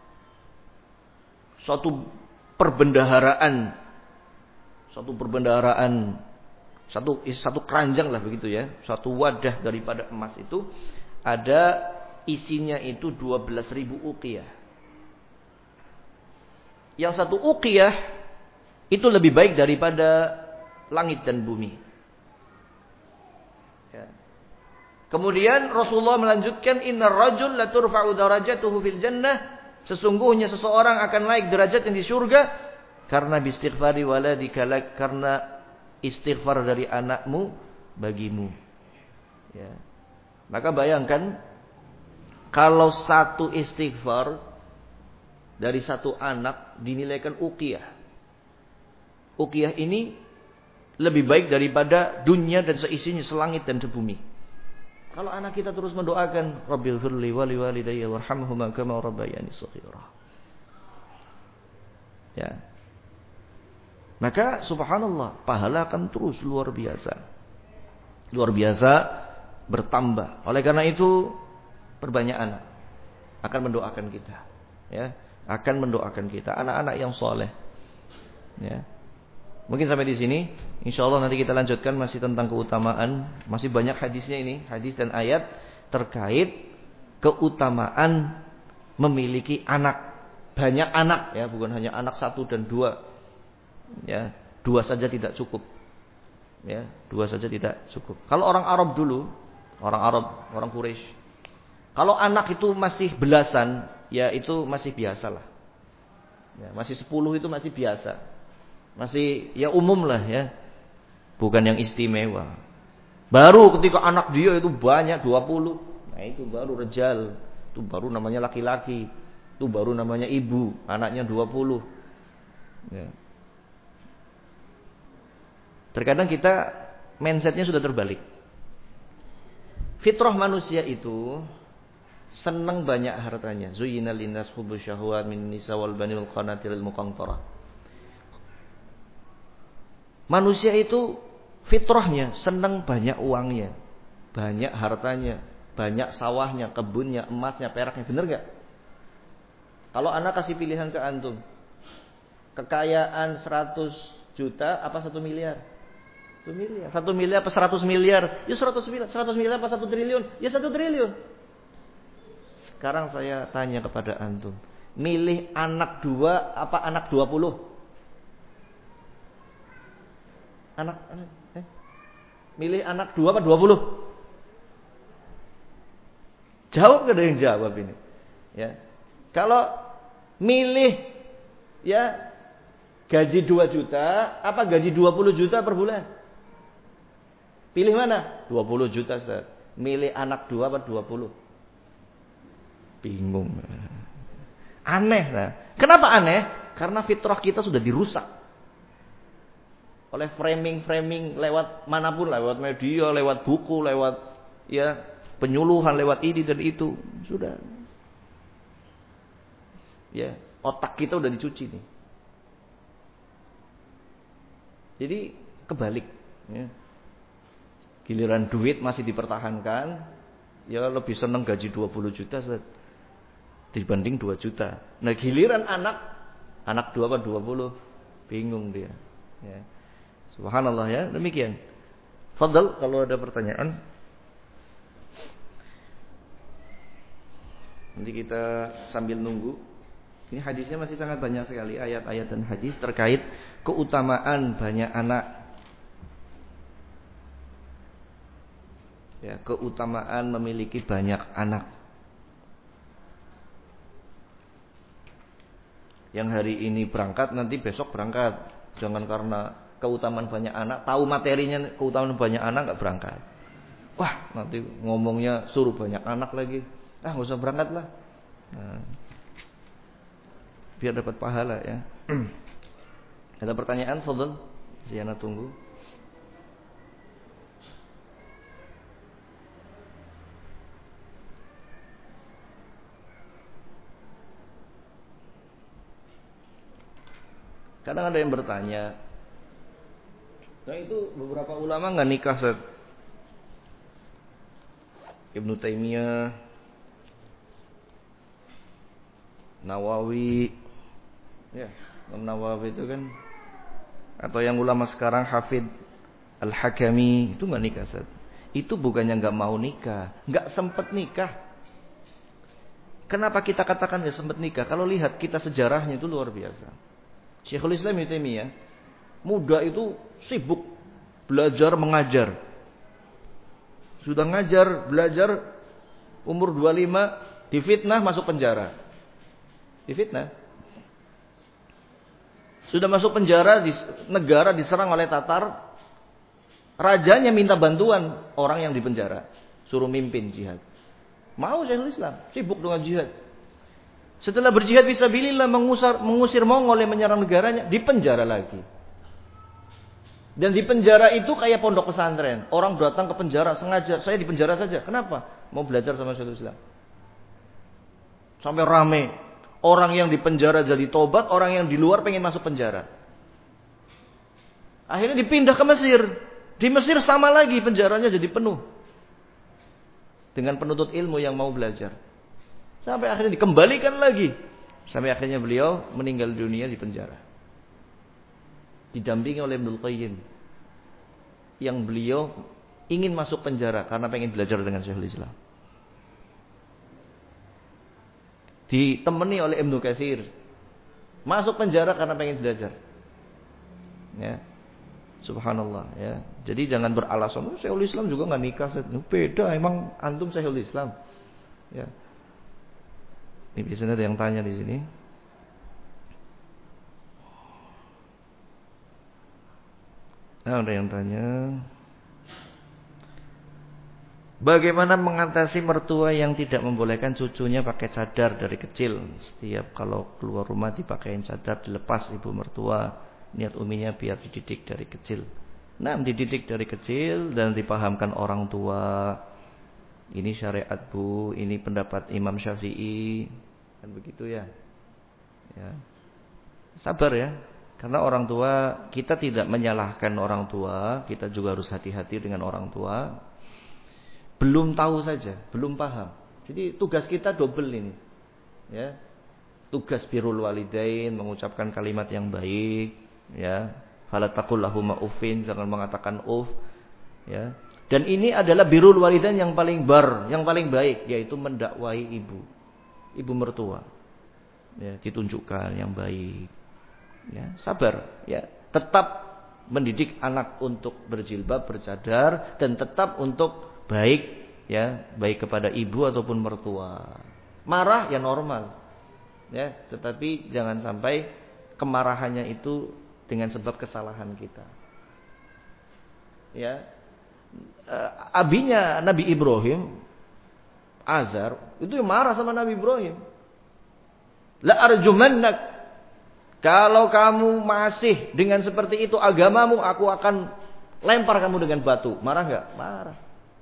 satu perbendaharaan, satu keranjang lah begitu ya, satu wadah daripada emas itu ada isinya itu 12.000 uqiyah. Yang satu uqiyah itu lebih baik daripada langit dan bumi. Ya. Kemudian Rasulullah melanjutkan, innar rajul la turfa'u darajatuhu fil jannah, sesungguhnya seseorang akan naik derajatnya di surga karena bistighfari waladika lak, karena istighfar dari anakmu bagimu. Ya. Maka bayangkan kalau satu istighfar dari satu anak dinilaikan uqiyah. Uqiyah ini lebih baik daripada dunia dan seisinya, selangit dan sebumi. Kalau anak kita terus mendoakan, Rabbighfirli wa liwalidayya warhamhuma kama rabbayani shaghira. Ya. Maka subhanallah, pahala akan terus luar biasa. Luar biasa bertambah. Oleh karena itu perbanyak anak akan mendoakan kita, ya, akan mendoakan kita anak-anak yang soleh. Ya. Mungkin sampai di sini. Insyaallah nanti kita lanjutkan masih tentang keutamaan, masih banyak hadisnya ini, hadis dan ayat terkait keutamaan memiliki anak, banyak anak, ya, bukan hanya anak 1 dan 2. Ya, 2 saja tidak cukup. Ya, 2 saja tidak cukup. Kalau orang Arab dulu, orang Quraisy, kalau anak itu masih belasan, ya itu masih biasalah. Ya, masih 10 itu masih biasa. Masih ya umum lah ya. Bukan yang istimewa. Baru ketika anak dia itu banyak 20, nah itu baru rejal. Itu baru namanya laki-laki. Itu baru namanya ibu, anaknya 20. Ya. Terkadang kita mindsetnya sudah terbalik. Fitrah manusia itu senang banyak hartanya. Zuyyina linnas hubbus syahwat min nisa wal bani wal qanatiril muqantarah. Manusia itu fitrahnya senang banyak uangnya, banyak hartanya, banyak sawahnya, kebunnya, emasnya, peraknya, benar gak? Kalau anak kasih pilihan ke antum, kekayaan 100 juta apa 1 miliar? 1 miliar. 1 miliar apa 100 miliar? Ya 100 miliar. 100 miliar apa 1 triliun? Ya 1 triliun. Sekarang saya tanya kepada antum, milih anak 2 apa anak 20? Milih anak 2 apa 20? Jawab, gak ada yang jawab ini. Ya. Kalau milih ya gaji 2 juta apa gaji 20 juta per bulan? Pilih mana? 20 juta, Ustaz. Milih anak 2 apa 20? Bingung. Aneh lah. Kenapa aneh? Karena fitrah kita sudah dirusak oleh framing lewat manapun, lewat media, lewat buku, lewat ya penyuluhan, lewat ini dan itu. Sudah. Ya, otak kita udah dicuci nih. Jadi kebalik, ya. Giliran duit masih dipertahankan, ya lebih seneng gaji 20 juta dibanding 2 juta. Nah, giliran anak 2 apa 20, bingung dia. Ya. Subhanallah ya, demikian. Fadal kalau ada pertanyaan. Nanti kita sambil nunggu. Ini hadisnya masih sangat banyak sekali, ayat-ayat dan hadis terkait keutamaan banyak anak. Ya, keutamaan memiliki banyak anak. Yang hari ini berangkat, nanti besok berangkat. Jangan karena keutamaan banyak anak, tahu materinya keutamaan banyak anak nggak berangkat. Wah, nanti ngomongnya suruh banyak anak lagi. Nggak usah berangkat lah. Nah, biar dapat pahala ya. Ada pertanyaan, Fadl? Siana tunggu. Kadang ada yang bertanya, nah itu beberapa ulama nggak nikah, Ustaz. Ibnu Taimiyah, Nawawi, ya, Nawawi itu kan, atau yang ulama sekarang Hafid Al-Hakami itu nggak nikah, Ustaz. Itu bukannya nggak mau nikah, nggak sempet nikah. Kenapa kita katakan nggak sempet nikah? Kalau lihat kita sejarahnya itu luar biasa. Syekhul Islam Ibnu Taimiyah muda itu sibuk belajar mengajar. Sudah ngajar, belajar, umur 25 difitnah masuk penjara. Difitnah. Sudah masuk penjara, negara diserang oleh Tatar. Rajanya minta bantuan orang yang di penjara, suruh mimpin jihad. Mau Syekhul Islam, sibuk dengan jihad. Setelah berjihad fisabilillah mengusir Mongol yang menyerang negaranya, dipenjara lagi. Dan di penjara itu kayak pondok pesantren. Orang datang ke penjara sengaja, saya di penjara saja. Kenapa? Mau belajar sama Syekhul Islam. Sampai rame. Orang yang di penjara jadi tobat, orang yang di luar pengen masuk penjara. Akhirnya dipindah ke Mesir. Di Mesir sama lagi, penjaranya jadi penuh. dengan penuntut ilmu yang mau belajar. Sampai akhirnya dikembalikan lagi. Sampai akhirnya beliau meninggal dunia di penjara. Didampingi oleh Ibnul Qayyim. Yang beliau ingin masuk penjara karena pengen belajar dengan Syekhul Islam. Ditemani oleh Ibnu Katsir. Masuk penjara karena pengen belajar. Ya. Subhanallah ya. Jadi jangan beralasan Syekhul Islam juga enggak nikah. Beda, emang antum Syekhul Islam. Ya. Ini biasanya ada yang tanya di sini. Nah, ada yang tanya. Bagaimana mengatasi mertua yang tidak membolehkan cucunya pakai cadar dari kecil? Setiap kalau keluar rumah dipakein cadar, dilepas ibu mertua. Niat uminya biar dididik dari kecil. Nah, dididik dari kecil dan dipahamkan orang tua. Ini syariat bu, ini pendapat Imam Syafi'i. Kan begitu ya. Ya. Sabar ya. Karena orang tua, kita tidak menyalahkan orang tua. Kita juga harus hati-hati dengan orang tua. Belum tahu saja, belum paham. Jadi tugas kita double ini. Ya. Tugas birrul walidain, mengucapkan kalimat yang baik, ya. Fala taqul lahuma uffin, jangan mengatakan uff, ya. Dan ini adalah birrul walidain yang paling yang paling baik, yaitu mendakwai ibu mertua. Ya, ditunjukkan yang baik. Ya, sabar, ya. Tetap mendidik anak untuk berjilbab, bercadar, dan tetap untuk baik, ya, baik kepada ibu ataupun mertua. Marah ya normal, ya, tetapi jangan sampai kemarahannya itu dengan sebab kesalahan kita. Ya, abinya Nabi Ibrahim, Azar, itu yang marah sama Nabi Ibrahim. La arjumannak, kalau kamu masih dengan seperti itu agamamu, aku akan lempar kamu dengan batu. Marah enggak? Marah.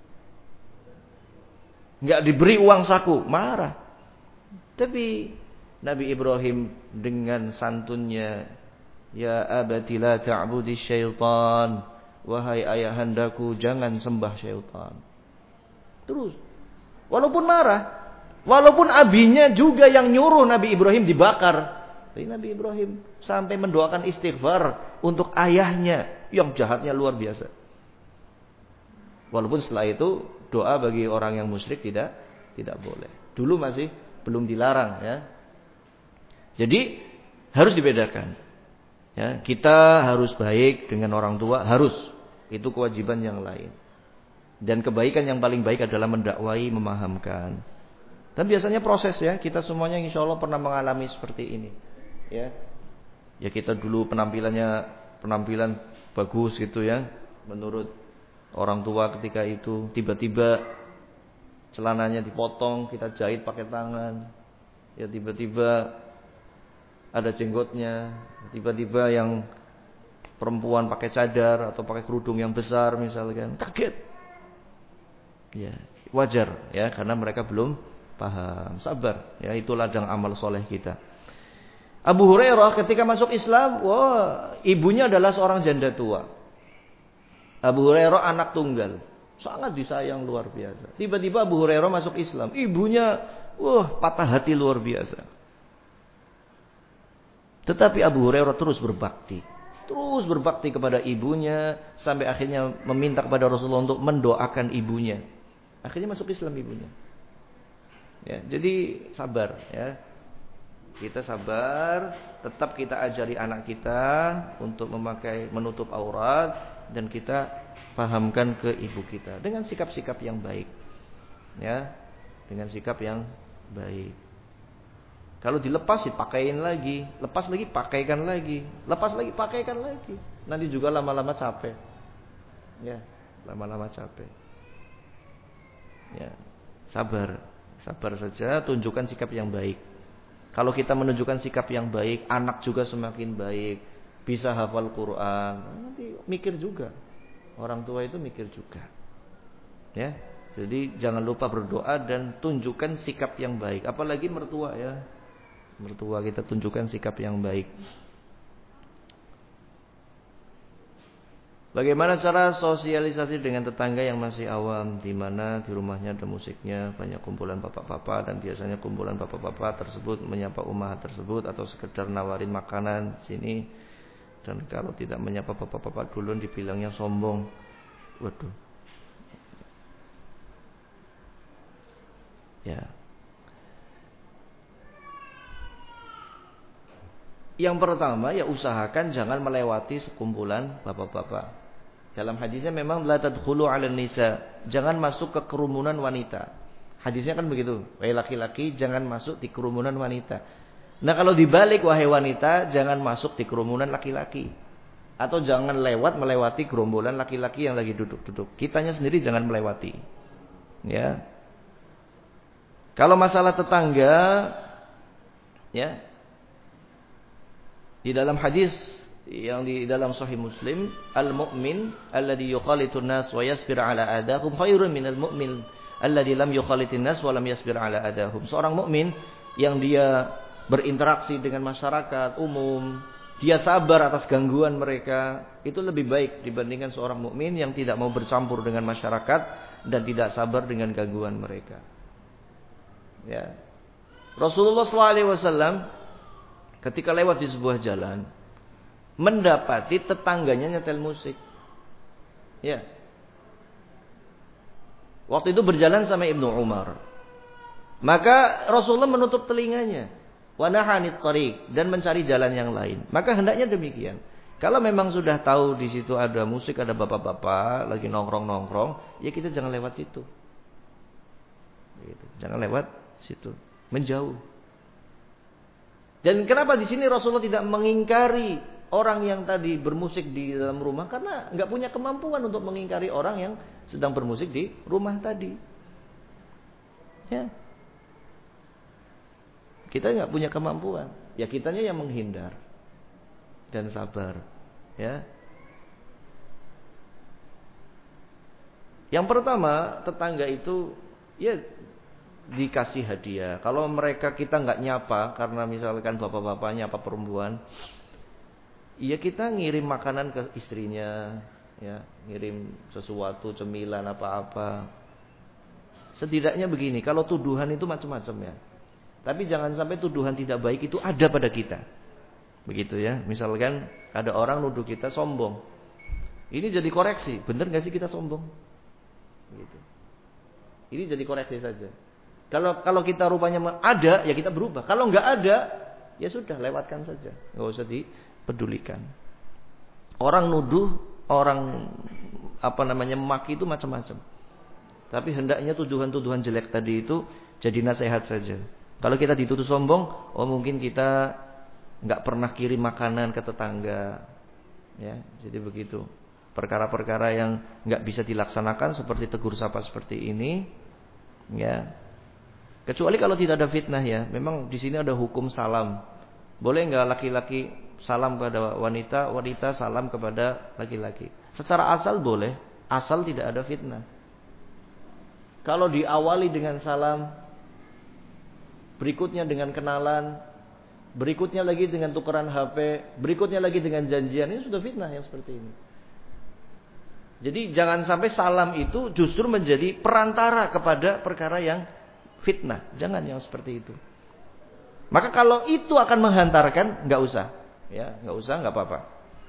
Enggak diberi uang saku, marah. Tapi Nabi Ibrahim dengan santunnya, ya abati la ta'budi syaitan, wahai ayahandaku jangan sembah syaitan. Terus, walaupun marah, walaupun abinya juga yang nyuruh Nabi Ibrahim dibakar, tapi Nabi Ibrahim sampai mendoakan istighfar untuk ayahnya yang jahatnya luar biasa. Walaupun setelah itu doa bagi orang yang musyrik tidak boleh. Dulu masih belum dilarang, ya. Jadi harus dibedakan. Ya, kita harus baik dengan orang tua, harus. Itu kewajiban yang lain. Dan kebaikan yang paling baik adalah mendakwai, memahamkan. Dan biasanya proses, ya, kita semuanya insya Allah pernah mengalami seperti ini. Ya. Ya, kita dulu penampilan bagus gitu ya, menurut orang tua ketika itu, tiba-tiba celananya dipotong, kita jahit pakai tangan. Ya, tiba-tiba ada jenggotnya, tiba-tiba yang perempuan pakai cadar atau pakai kerudung yang besar misalkan, kaget. Ya, wajar ya, karena mereka belum paham. Sabar, ya, itu ladang amal soleh kita. Abu Hurairah ketika masuk Islam, wah, ibunya adalah seorang janda tua. Abu Hurairah anak tunggal, sangat disayang luar biasa. Tiba-tiba Abu Hurairah masuk Islam, ibunya patah hati luar biasa. Tetapi Abu Hurairah terus berbakti kepada ibunya sampai akhirnya meminta kepada Rasulullah untuk mendoakan ibunya. Akhirnya masuk Islam ibunya. Ya, jadi sabar, ya. Kita sabar, tetap kita ajari anak kita untuk menutup aurat, dan kita pahamkan ke ibu kita dengan sikap-sikap yang baik. Ya, dengan sikap yang baik. Kalau dilepas dipakaiin lagi, lepas lagi pakaikan lagi, lepas lagi pakaikan lagi. Nanti juga lama-lama capek. Ya, lama-lama capek. Ya, sabar saja, tunjukkan sikap yang baik. Kalau kita menunjukkan sikap yang baik, anak juga semakin baik, bisa hafal Quran. Nanti mikir juga. Orang tua itu mikir juga. Ya. Jadi jangan lupa berdoa dan tunjukkan sikap yang baik. Apalagi mertua, ya. Mertua kita tunjukkan sikap yang baik. Bagaimana cara sosialisasi dengan tetangga yang masih awam, di mana di rumahnya ada musiknya, banyak kumpulan bapak-bapak, dan biasanya kumpulan bapak-bapak tersebut menyapa ummahat tersebut atau sekedar nawarin makanan sini, dan kalau tidak menyapa bapak-bapak duluan dibilangnya sombong. Waduh. Ya. Yang pertama ya usahakan jangan melewati sekumpulan bapak-bapak. Dalam hadisnya memang la tadkhulu 'alan nisa, jangan masuk ke kerumunan wanita. Hadisnya kan begitu, wahai laki-laki jangan masuk di kerumunan wanita. Nah, kalau dibalik wahai wanita jangan masuk di kerumunan laki-laki. Atau jangan melewati gerombolan laki-laki yang lagi duduk-duduk. Kitanya sendiri jangan melewati. Ya. Kalau masalah tetangga ya, di dalam hadis yang di dalam Sahih Muslim, al-mu'min alladhi yukhalitun nas wa yasbir ala adahum khairun minal mu'min alladhi lam yukhalitin nas wa lam yasbir ala adahum. Seorang mukmin yang dia berinteraksi dengan masyarakat umum, dia sabar atas gangguan mereka, itu lebih baik dibandingkan seorang mukmin yang tidak mau bercampur dengan masyarakat dan tidak sabar dengan gangguan mereka. Ya. Rasulullah SAW ketika lewat di sebuah jalan mendapati tetangganya nyetel musik. Ya. Waktu itu berjalan sama Ibnu Umar. Maka Rasulullah menutup telinganya. Wa nahanit thariq, dan mencari jalan yang lain. Maka hendaknya demikian. Kalau memang sudah tahu di situ ada musik, ada bapak-bapak lagi nongkrong-nongkrong, ya kita jangan lewat situ. Gitu. Jangan lewat situ. Menjauh. Dan kenapa di sini Rasulullah tidak mengingkari orang yang tadi bermusik di dalam rumah? Karena nggak punya kemampuan untuk mengingkari orang yang sedang bermusik di rumah tadi. Ya, kita nggak punya kemampuan. Ya kitanya yang menghindar dan sabar. Ya. Yang pertama, tetangga itu ya dikasih hadiah. Kalau mereka kita nggak nyapa karena misalkan bapak-bapak nyapa perempuan, iya kita ngirim makanan ke istrinya, ya, ngirim sesuatu, cemilan apa-apa. Setidaknya begini, kalau tuduhan itu macam-macam ya. Tapi jangan sampai tuduhan tidak baik itu ada pada kita. Begitu ya. Misalkan ada orang nuduh kita sombong. Ini jadi koreksi, benar nggak sih kita sombong? Begitu. Ini jadi koreksi saja. Kalau kita rupanya ada, ya kita berubah. Kalau nggak ada, ya sudah lewatkan saja, nggak usah dipedulikan. Orang nuduh, orang maki itu macam-macam. Tapi hendaknya tuduhan-tuduhan jelek tadi itu jadi nasihat saja. Kalau kita dituduh sombong, mungkin kita nggak pernah kirim makanan ke tetangga, ya. Jadi begitu. Perkara-perkara yang nggak bisa dilaksanakan seperti tegur sapa seperti ini, ya. Kecuali kalau tidak ada fitnah ya. Memang di sini ada hukum salam. Boleh nggak laki-laki salam kepada wanita, wanita salam kepada laki-laki? Secara asal boleh, asal tidak ada fitnah. Kalau diawali dengan salam, berikutnya dengan kenalan, berikutnya lagi dengan tukeran HP, berikutnya lagi dengan janjian, ini sudah fitnah yang seperti ini. Jadi jangan sampai salam itu justru menjadi perantara kepada perkara yang fitnah. Jangan yang seperti itu. Maka kalau itu akan menghantarkan, nggak usah, ya, nggak usah, nggak apa-apa.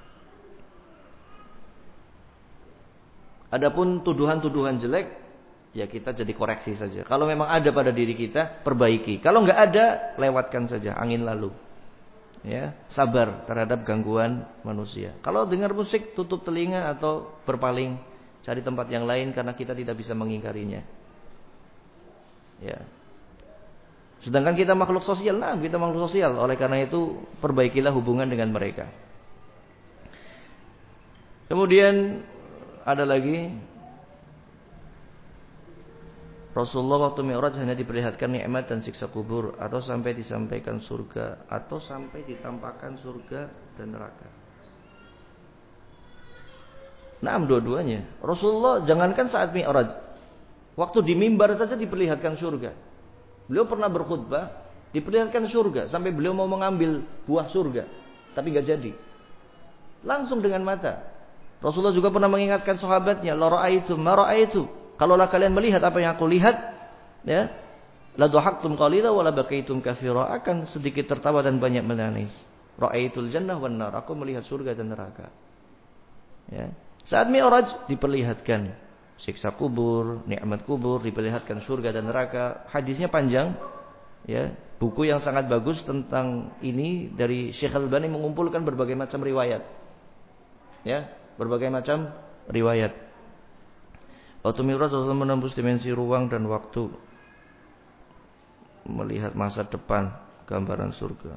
Adapun tuduhan-tuduhan jelek, ya kita jadi koreksi saja. Kalau memang ada pada diri kita, perbaiki. Kalau nggak ada, lewatkan saja, angin lalu. Ya, sabar terhadap gangguan manusia. Kalau dengar musik, tutup telinga atau berpaling, cari tempat yang lain karena kita tidak bisa mengingkarinya. Ya. Sedangkan kita makhluk sosial, kita makhluk sosial. Oleh karena itu, perbaikilah hubungan dengan mereka. Kemudian ada lagi, Rasulullah waktu Mi'raj hanya diperlihatkan nikmat dan siksa kubur, atau sampai disampaikan surga, atau sampai ditampakkan surga dan neraka. Dua-duanya. Rasulullah jangankan saat Mi'raj, waktu di mimbar saja diperlihatkan surga. Beliau pernah berkhutbah, diperlihatkan surga, sampai beliau mau mengambil buah surga, tapi nggak jadi. Langsung dengan mata. Rasulullah juga pernah mengingatkan sahabatnya, la ra'aitum ma ra'aitu. Kalaulah kalian melihat apa yang aku lihat, ya, la dhahaktum qalila wa la bakaitum katsira, akan sedikit tertawa dan banyak menangis. Ra'aitul jannah wan nar, aku melihat surga dan neraka. Ya. Saat Mi'raj diperlihatkan siksa kubur, nikmat kubur, diperlihatkan surga dan neraka. Hadisnya panjang, ya. Buku yang sangat bagus tentang ini dari Syekh Al-Albani mengumpulkan berbagai macam riwayat. Ya, berbagai macam riwayat. Waktu Mi'raj Rasulullah menembus dimensi ruang dan waktu, melihat masa depan, gambaran surga.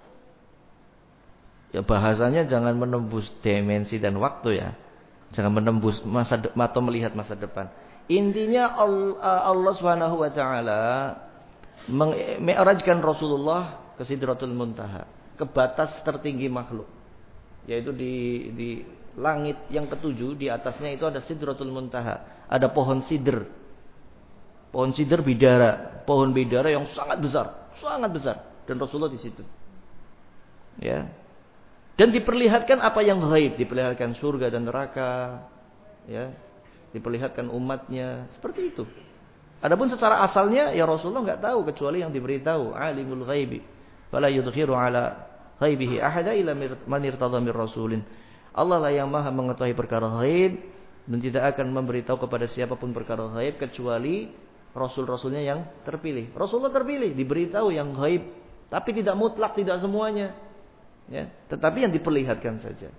Ya bahasanya jangan menembus dimensi dan waktu ya. Jangan menembus atau melihat masa depan. Intinya Allah Subhanahu wa taala mi'rajkan Rasulullah ke Sidratul Muntaha, ke batas tertinggi makhluk. Yaitu di langit yang ketujuh, di atasnya itu ada Sidratul Muntaha, ada pohon sidr. Pohon sidr bidara, pohon bidara yang sangat besar dan Rasulullah di situ. Ya. Dan diperlihatkan apa yang gaib, diperlihatkan surga dan neraka, ya, diperlihatkan umatnya, seperti itu. Adapun secara asalnya ya Rasulullah enggak tahu kecuali yang diberitahu, alimul ghaibi, fala yudhiru ala ghaibihi ahada illa man irtadha mir rasulin. Allah lah yang Maha mengetahui perkara gaib dan tidak akan memberitahu kepada siapapun perkara gaib kecuali rasul-rasulnya yang terpilih. Rasulullah terpilih, diberitahu yang gaib, tapi tidak mutlak, tidak semuanya. Ya, tetapi yang diperlihatkan saja.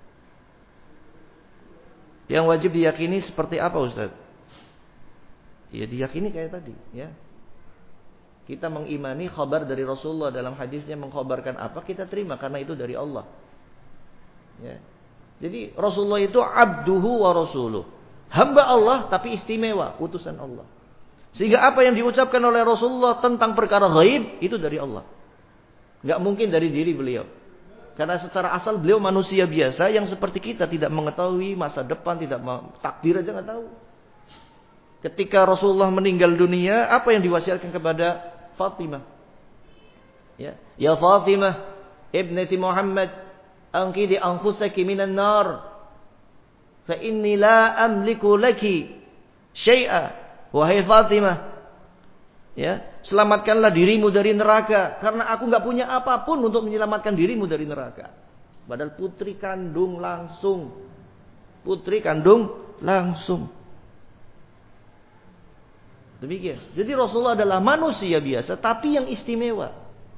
Yang wajib diyakini seperti apa, Ustaz? Ya diyakini kayak tadi, ya. Kita mengimani khabar dari Rasulullah dalam hadisnya mengkhabarkan apa, kita terima karena itu dari Allah. Ya. Jadi Rasulullah itu abduhu wa rasuluh. Hamba Allah tapi istimewa, utusan Allah. Sehingga apa yang diucapkan oleh Rasulullah tentang perkara gaib itu dari Allah. Enggak mungkin dari diri beliau. Karena secara asal beliau manusia biasa yang seperti kita, tidak mengetahui masa depan, tidak takdir aja nggak tahu. Ketika Rasulullah meninggal dunia, apa yang diwasiatkan kepada Fatimah? Ya Fatimah, ibnati Muhammad, anqidhi anfusaki minan nar, fa inni la amliku laki syai'a. Wahai Fatimah, ya, selamatkanlah dirimu dari neraka, karena aku enggak punya apapun untuk menyelamatkan dirimu dari neraka. Padahal putri kandung langsung. Demikian. Jadi Rasulullah adalah manusia biasa tapi yang istimewa.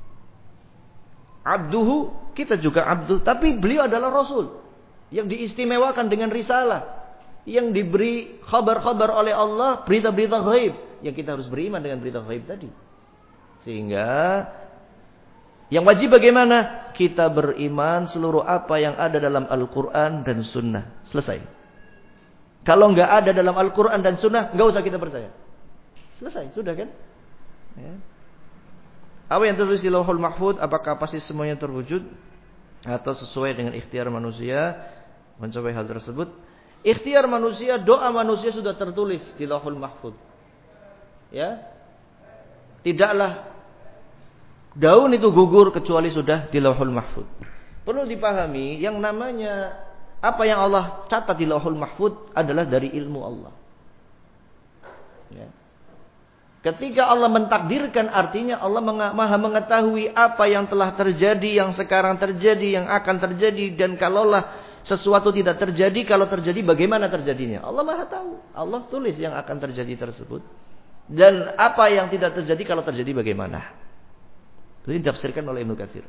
Abduhu, kita juga abduh, tapi beliau adalah Rasul yang diistimewakan dengan risalah, yang diberi khabar-khabar oleh Allah, berita-berita gaib, yang kita harus beriman dengan berita gaib tadi. Sehingga yang wajib bagaimana? Kita beriman seluruh apa yang ada dalam Al-Quran dan Sunnah. Selesai. Kalau enggak ada dalam Al-Quran dan Sunnah, enggak usah kita percaya. Selesai, sudah kan? Ya. Apa yang tertulis di Lauhul Mahfuz, apakah pasti semuanya terwujud atau sesuai dengan ikhtiar manusia mencapai hal tersebut? Ikhtiar manusia, doa manusia sudah tertulis di Lauhul Mahfuz. Ya. Tidaklah daun itu gugur kecuali sudah di Lauhul Mahfuz. Perlu dipahami, yang namanya apa yang Allah catat di Lauhul Mahfuz adalah dari ilmu Allah. Ya. Ketika Allah mentakdirkan, artinya Allah Maha mengetahui apa yang telah terjadi, yang sekarang terjadi, yang akan terjadi, dan kalaulah sesuatu tidak terjadi, kalau terjadi bagaimana terjadinya. Allah Maha tahu. Allah tulis yang akan terjadi tersebut. Dan apa yang tidak terjadi, kalau terjadi bagaimana. Itu ditafsirkan oleh Ibnu Katsir.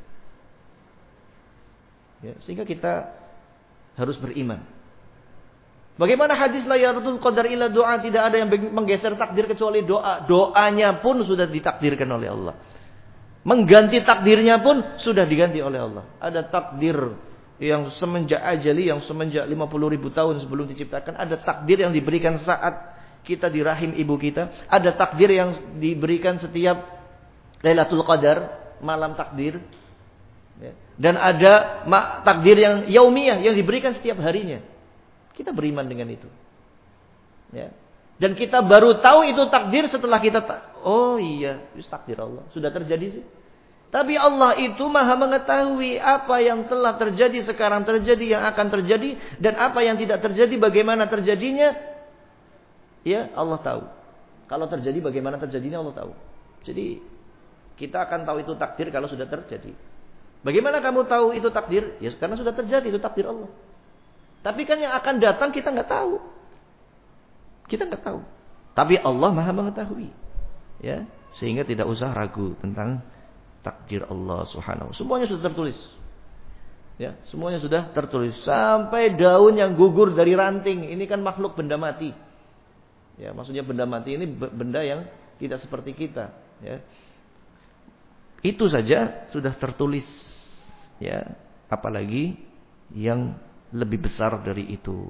Ya, sehingga kita harus beriman. Bagaimana hadis la yardul qadar illa doa, tidak ada yang menggeser takdir kecuali doa. Doanya pun sudah ditakdirkan oleh Allah. Mengganti takdirnya pun sudah diganti oleh Allah. Ada takdir yang semenjak ajali, yang semenjak 50.000 tahun sebelum diciptakan. Ada takdir yang diberikan saat kita di rahim ibu kita. Ada takdir yang diberikan setiap Lailatul Qadar, malam takdir. Dan ada takdir yang yaumiyah yang diberikan setiap harinya. Kita beriman dengan itu. Ya. Dan kita baru tahu itu takdir setelah kita oh iya, itu takdir Allah. Sudah terjadi sih. Tapi Allah itu maha mengetahui apa yang telah terjadi, sekarang terjadi, yang akan terjadi, dan apa yang tidak terjadi, bagaimana terjadinya. Ya, Allah tahu. Kalau terjadi, bagaimana terjadinya Allah tahu. Jadi, kita akan tahu itu takdir kalau sudah terjadi. Bagaimana kamu tahu itu takdir? Ya, karena sudah terjadi, itu takdir Allah. Tapi kan yang akan datang kita nggak tahu. Kita nggak tahu. Tapi Allah maha mengetahui. Ya, sehingga tidak usah ragu tentang takdir Allah Subhanahu. Semuanya sudah tertulis. Ya, semuanya sudah tertulis. Sampai daun yang gugur dari ranting, ini kan makhluk benda mati. Ya, maksudnya benda mati ini benda yang tidak seperti kita, ya. Itu saja sudah tertulis. Ya, apalagi yang lebih besar dari itu.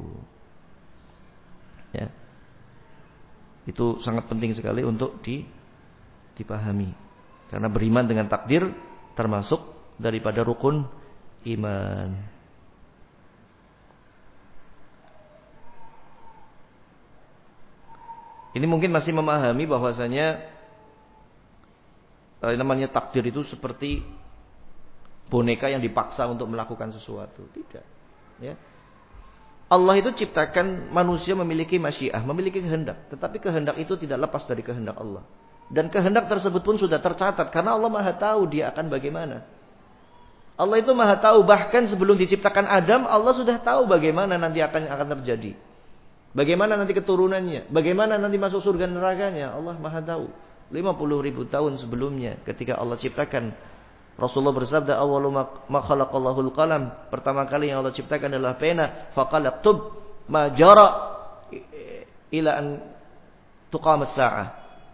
Ya. Itu sangat penting sekali untuk dipahami. Karena beriman dengan takdir termasuk daripada rukun iman. Ini mungkin masih memahami bahwasanya namanya takdir itu seperti boneka yang dipaksa untuk melakukan sesuatu. Tidak. Ya. Allah itu ciptakan manusia memiliki masyiah, memiliki kehendak. Tetapi kehendak itu tidak lepas dari kehendak Allah. Dan kehendak tersebut pun sudah tercatat. Karena Allah maha tahu dia akan bagaimana. Allah itu maha tahu. Bahkan sebelum diciptakan Adam, Allah sudah tahu bagaimana nanti akan terjadi. Bagaimana nanti keturunannya. Bagaimana nanti masuk surga nerakanya. Allah maha tahu. 50.000 tahun sebelumnya ketika Allah ciptakan. Rasulullah bersabda, awwalu ma khalaqallahul qalam. Pertama kali yang Allah ciptakan adalah pena. Faqala ktub ma jara ila an tuqamat sa'ah.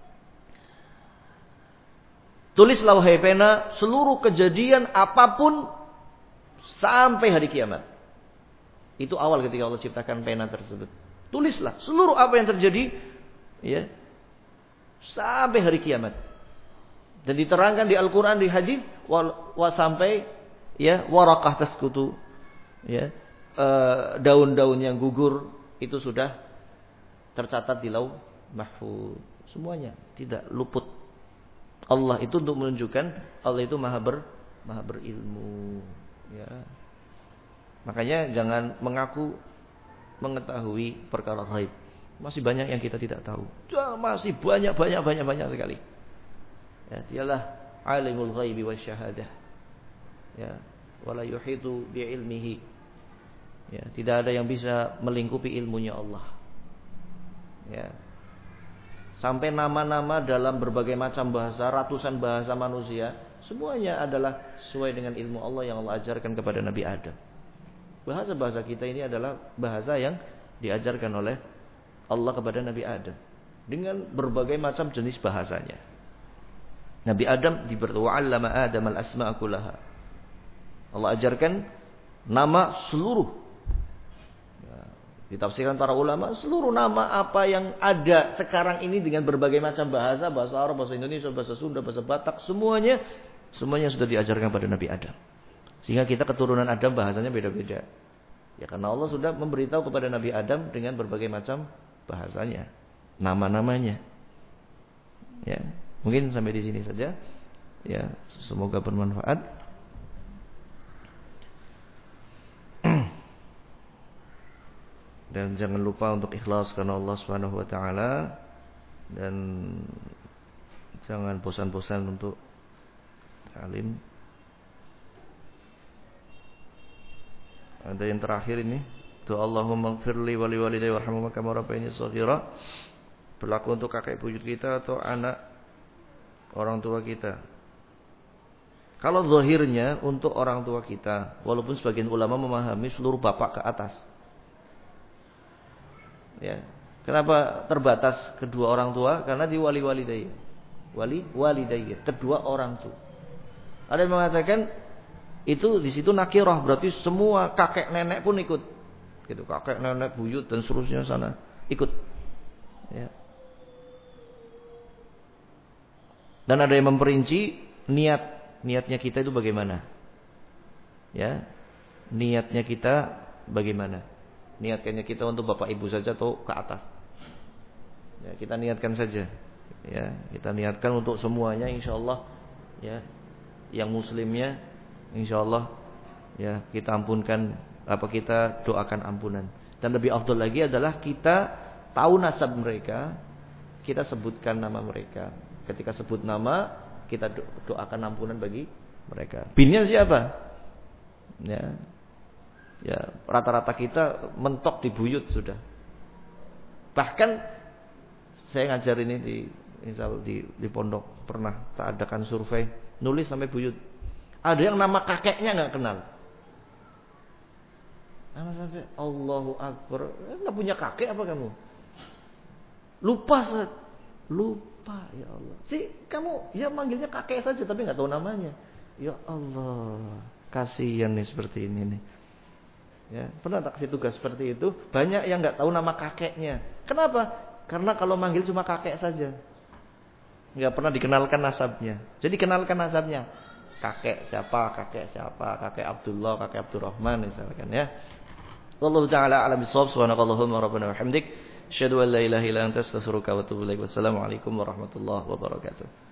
Tulislah wahai pena seluruh kejadian apapun sampai hari kiamat. Itu awal ketika Allah ciptakan pena tersebut. Tulislah seluruh apa yang terjadi, ya, sampai hari kiamat. Dan diterangkan di Al-Quran, di hadis, sampai ya warakah taskutu, ya, daun-daun yang gugur itu sudah tercatat di Lauh Mahfuz. Semuanya tidak luput. Allah itu untuk menunjukkan Allah itu maha berilmu, ya. Makanya jangan mengaku mengetahui perkara ghaib. Masih banyak yang kita tidak tahu. Masih banyak sekali. Ya, dialah alimul ghaibi wasyahadah. Ya, wala yuhitu bi ilmihi. Ya, tidak ada yang bisa melingkupi ilmunya Allah. Ya. Sampai nama-nama dalam berbagai macam bahasa, ratusan bahasa manusia, semuanya adalah sesuai dengan ilmu Allah yang Allah ajarkan kepada Nabi Adam. Bahasa-bahasa kita ini adalah bahasa yang diajarkan oleh Allah kepada Nabi Adam dengan berbagai macam jenis bahasanya. Nabi Adam diberi wa'allama Adam al-asma'a kullaha. Allah ajarkan nama seluruh. Ditafsirkan para ulama, seluruh nama apa yang ada sekarang ini dengan berbagai macam bahasa, bahasa Arab, bahasa Indonesia, bahasa Sunda, bahasa Batak, semuanya sudah diajarkan pada Nabi Adam. Sehingga kita keturunan Adam bahasanya beda-beda. Ya, karena Allah sudah memberitahu kepada Nabi Adam dengan berbagai macam bahasanya, nama-namanya. Ya, mungkin sampai di sini saja. Ya, semoga bermanfaat. Dan jangan lupa untuk ikhlas karena Allah Subhanahu wa taala, dan jangan bosan-bosan untuk ta'lim. Ada yang terakhir ini, doa Allahumma ighfirli wa liwalidayya warhamhuma kama rabbayani shaghira. Berlaku untuk kakek buyut kita atau anak orang tua kita. Kalau zahirnya untuk orang tua kita, walaupun sebagian ulama memahami seluruh bapak ke atas. Ya. Kenapa terbatas kedua orang tua? Karena di walidayya. Walidayya, kedua orang tua. Ada yang mengatakan itu di situ nakirah, berarti semua kakek nenek pun ikut. Gitu, kakek nenek buyut dan seterusnya sana ikut. Ya. Dan ada yang memperinci niatnya kita itu bagaimana? Ya. Niatnya kita bagaimana? Niatkannya kita untuk bapak ibu saja atau ke atas? Ya, kita niatkan saja. Ya, kita niatkan untuk semuanya, insyaallah. Ya, yang muslimnya insyaallah ya kita ampunkan, kita doakan ampunan. Dan lebih afdal lagi adalah kita tahu nasab mereka, kita sebutkan nama mereka. Ketika sebut nama, kita doakan ampunan bagi mereka. Binnya siapa? Ya, rata-rata kita mentok di buyut sudah. Bahkan saya ngajar ini di pondok pernah tak adakan survei, nulis sampai buyut. Ada yang nama kakeknya nggak kenal. Anak sampai Allahu Akbar, nggak punya kakek apa kamu? Lupa ya Allah. Kamu ya manggilnya kakek saja tapi nggak tahu namanya. Ya Allah, kasihan nih seperti ini nih. Ya, pernah tak kasih tugas seperti itu? Banyak yang nggak tahu nama kakeknya. Kenapa? Karena kalau manggil cuma kakek saja, nggak pernah dikenalkan nasabnya. Jadi kenalkan nasabnya. Kakek siapa? Kakek Abdullah, kakek Abdurrahman misalkan ya. Wallahu taala a'lam bissawab. Subhanakallahumma rabbana wa bihamdik, asyhadu an la ilaha illa anta, astaghfiruka wa atubu ilaik. Wassalamualaikum warahmatullahi wabarakatuh.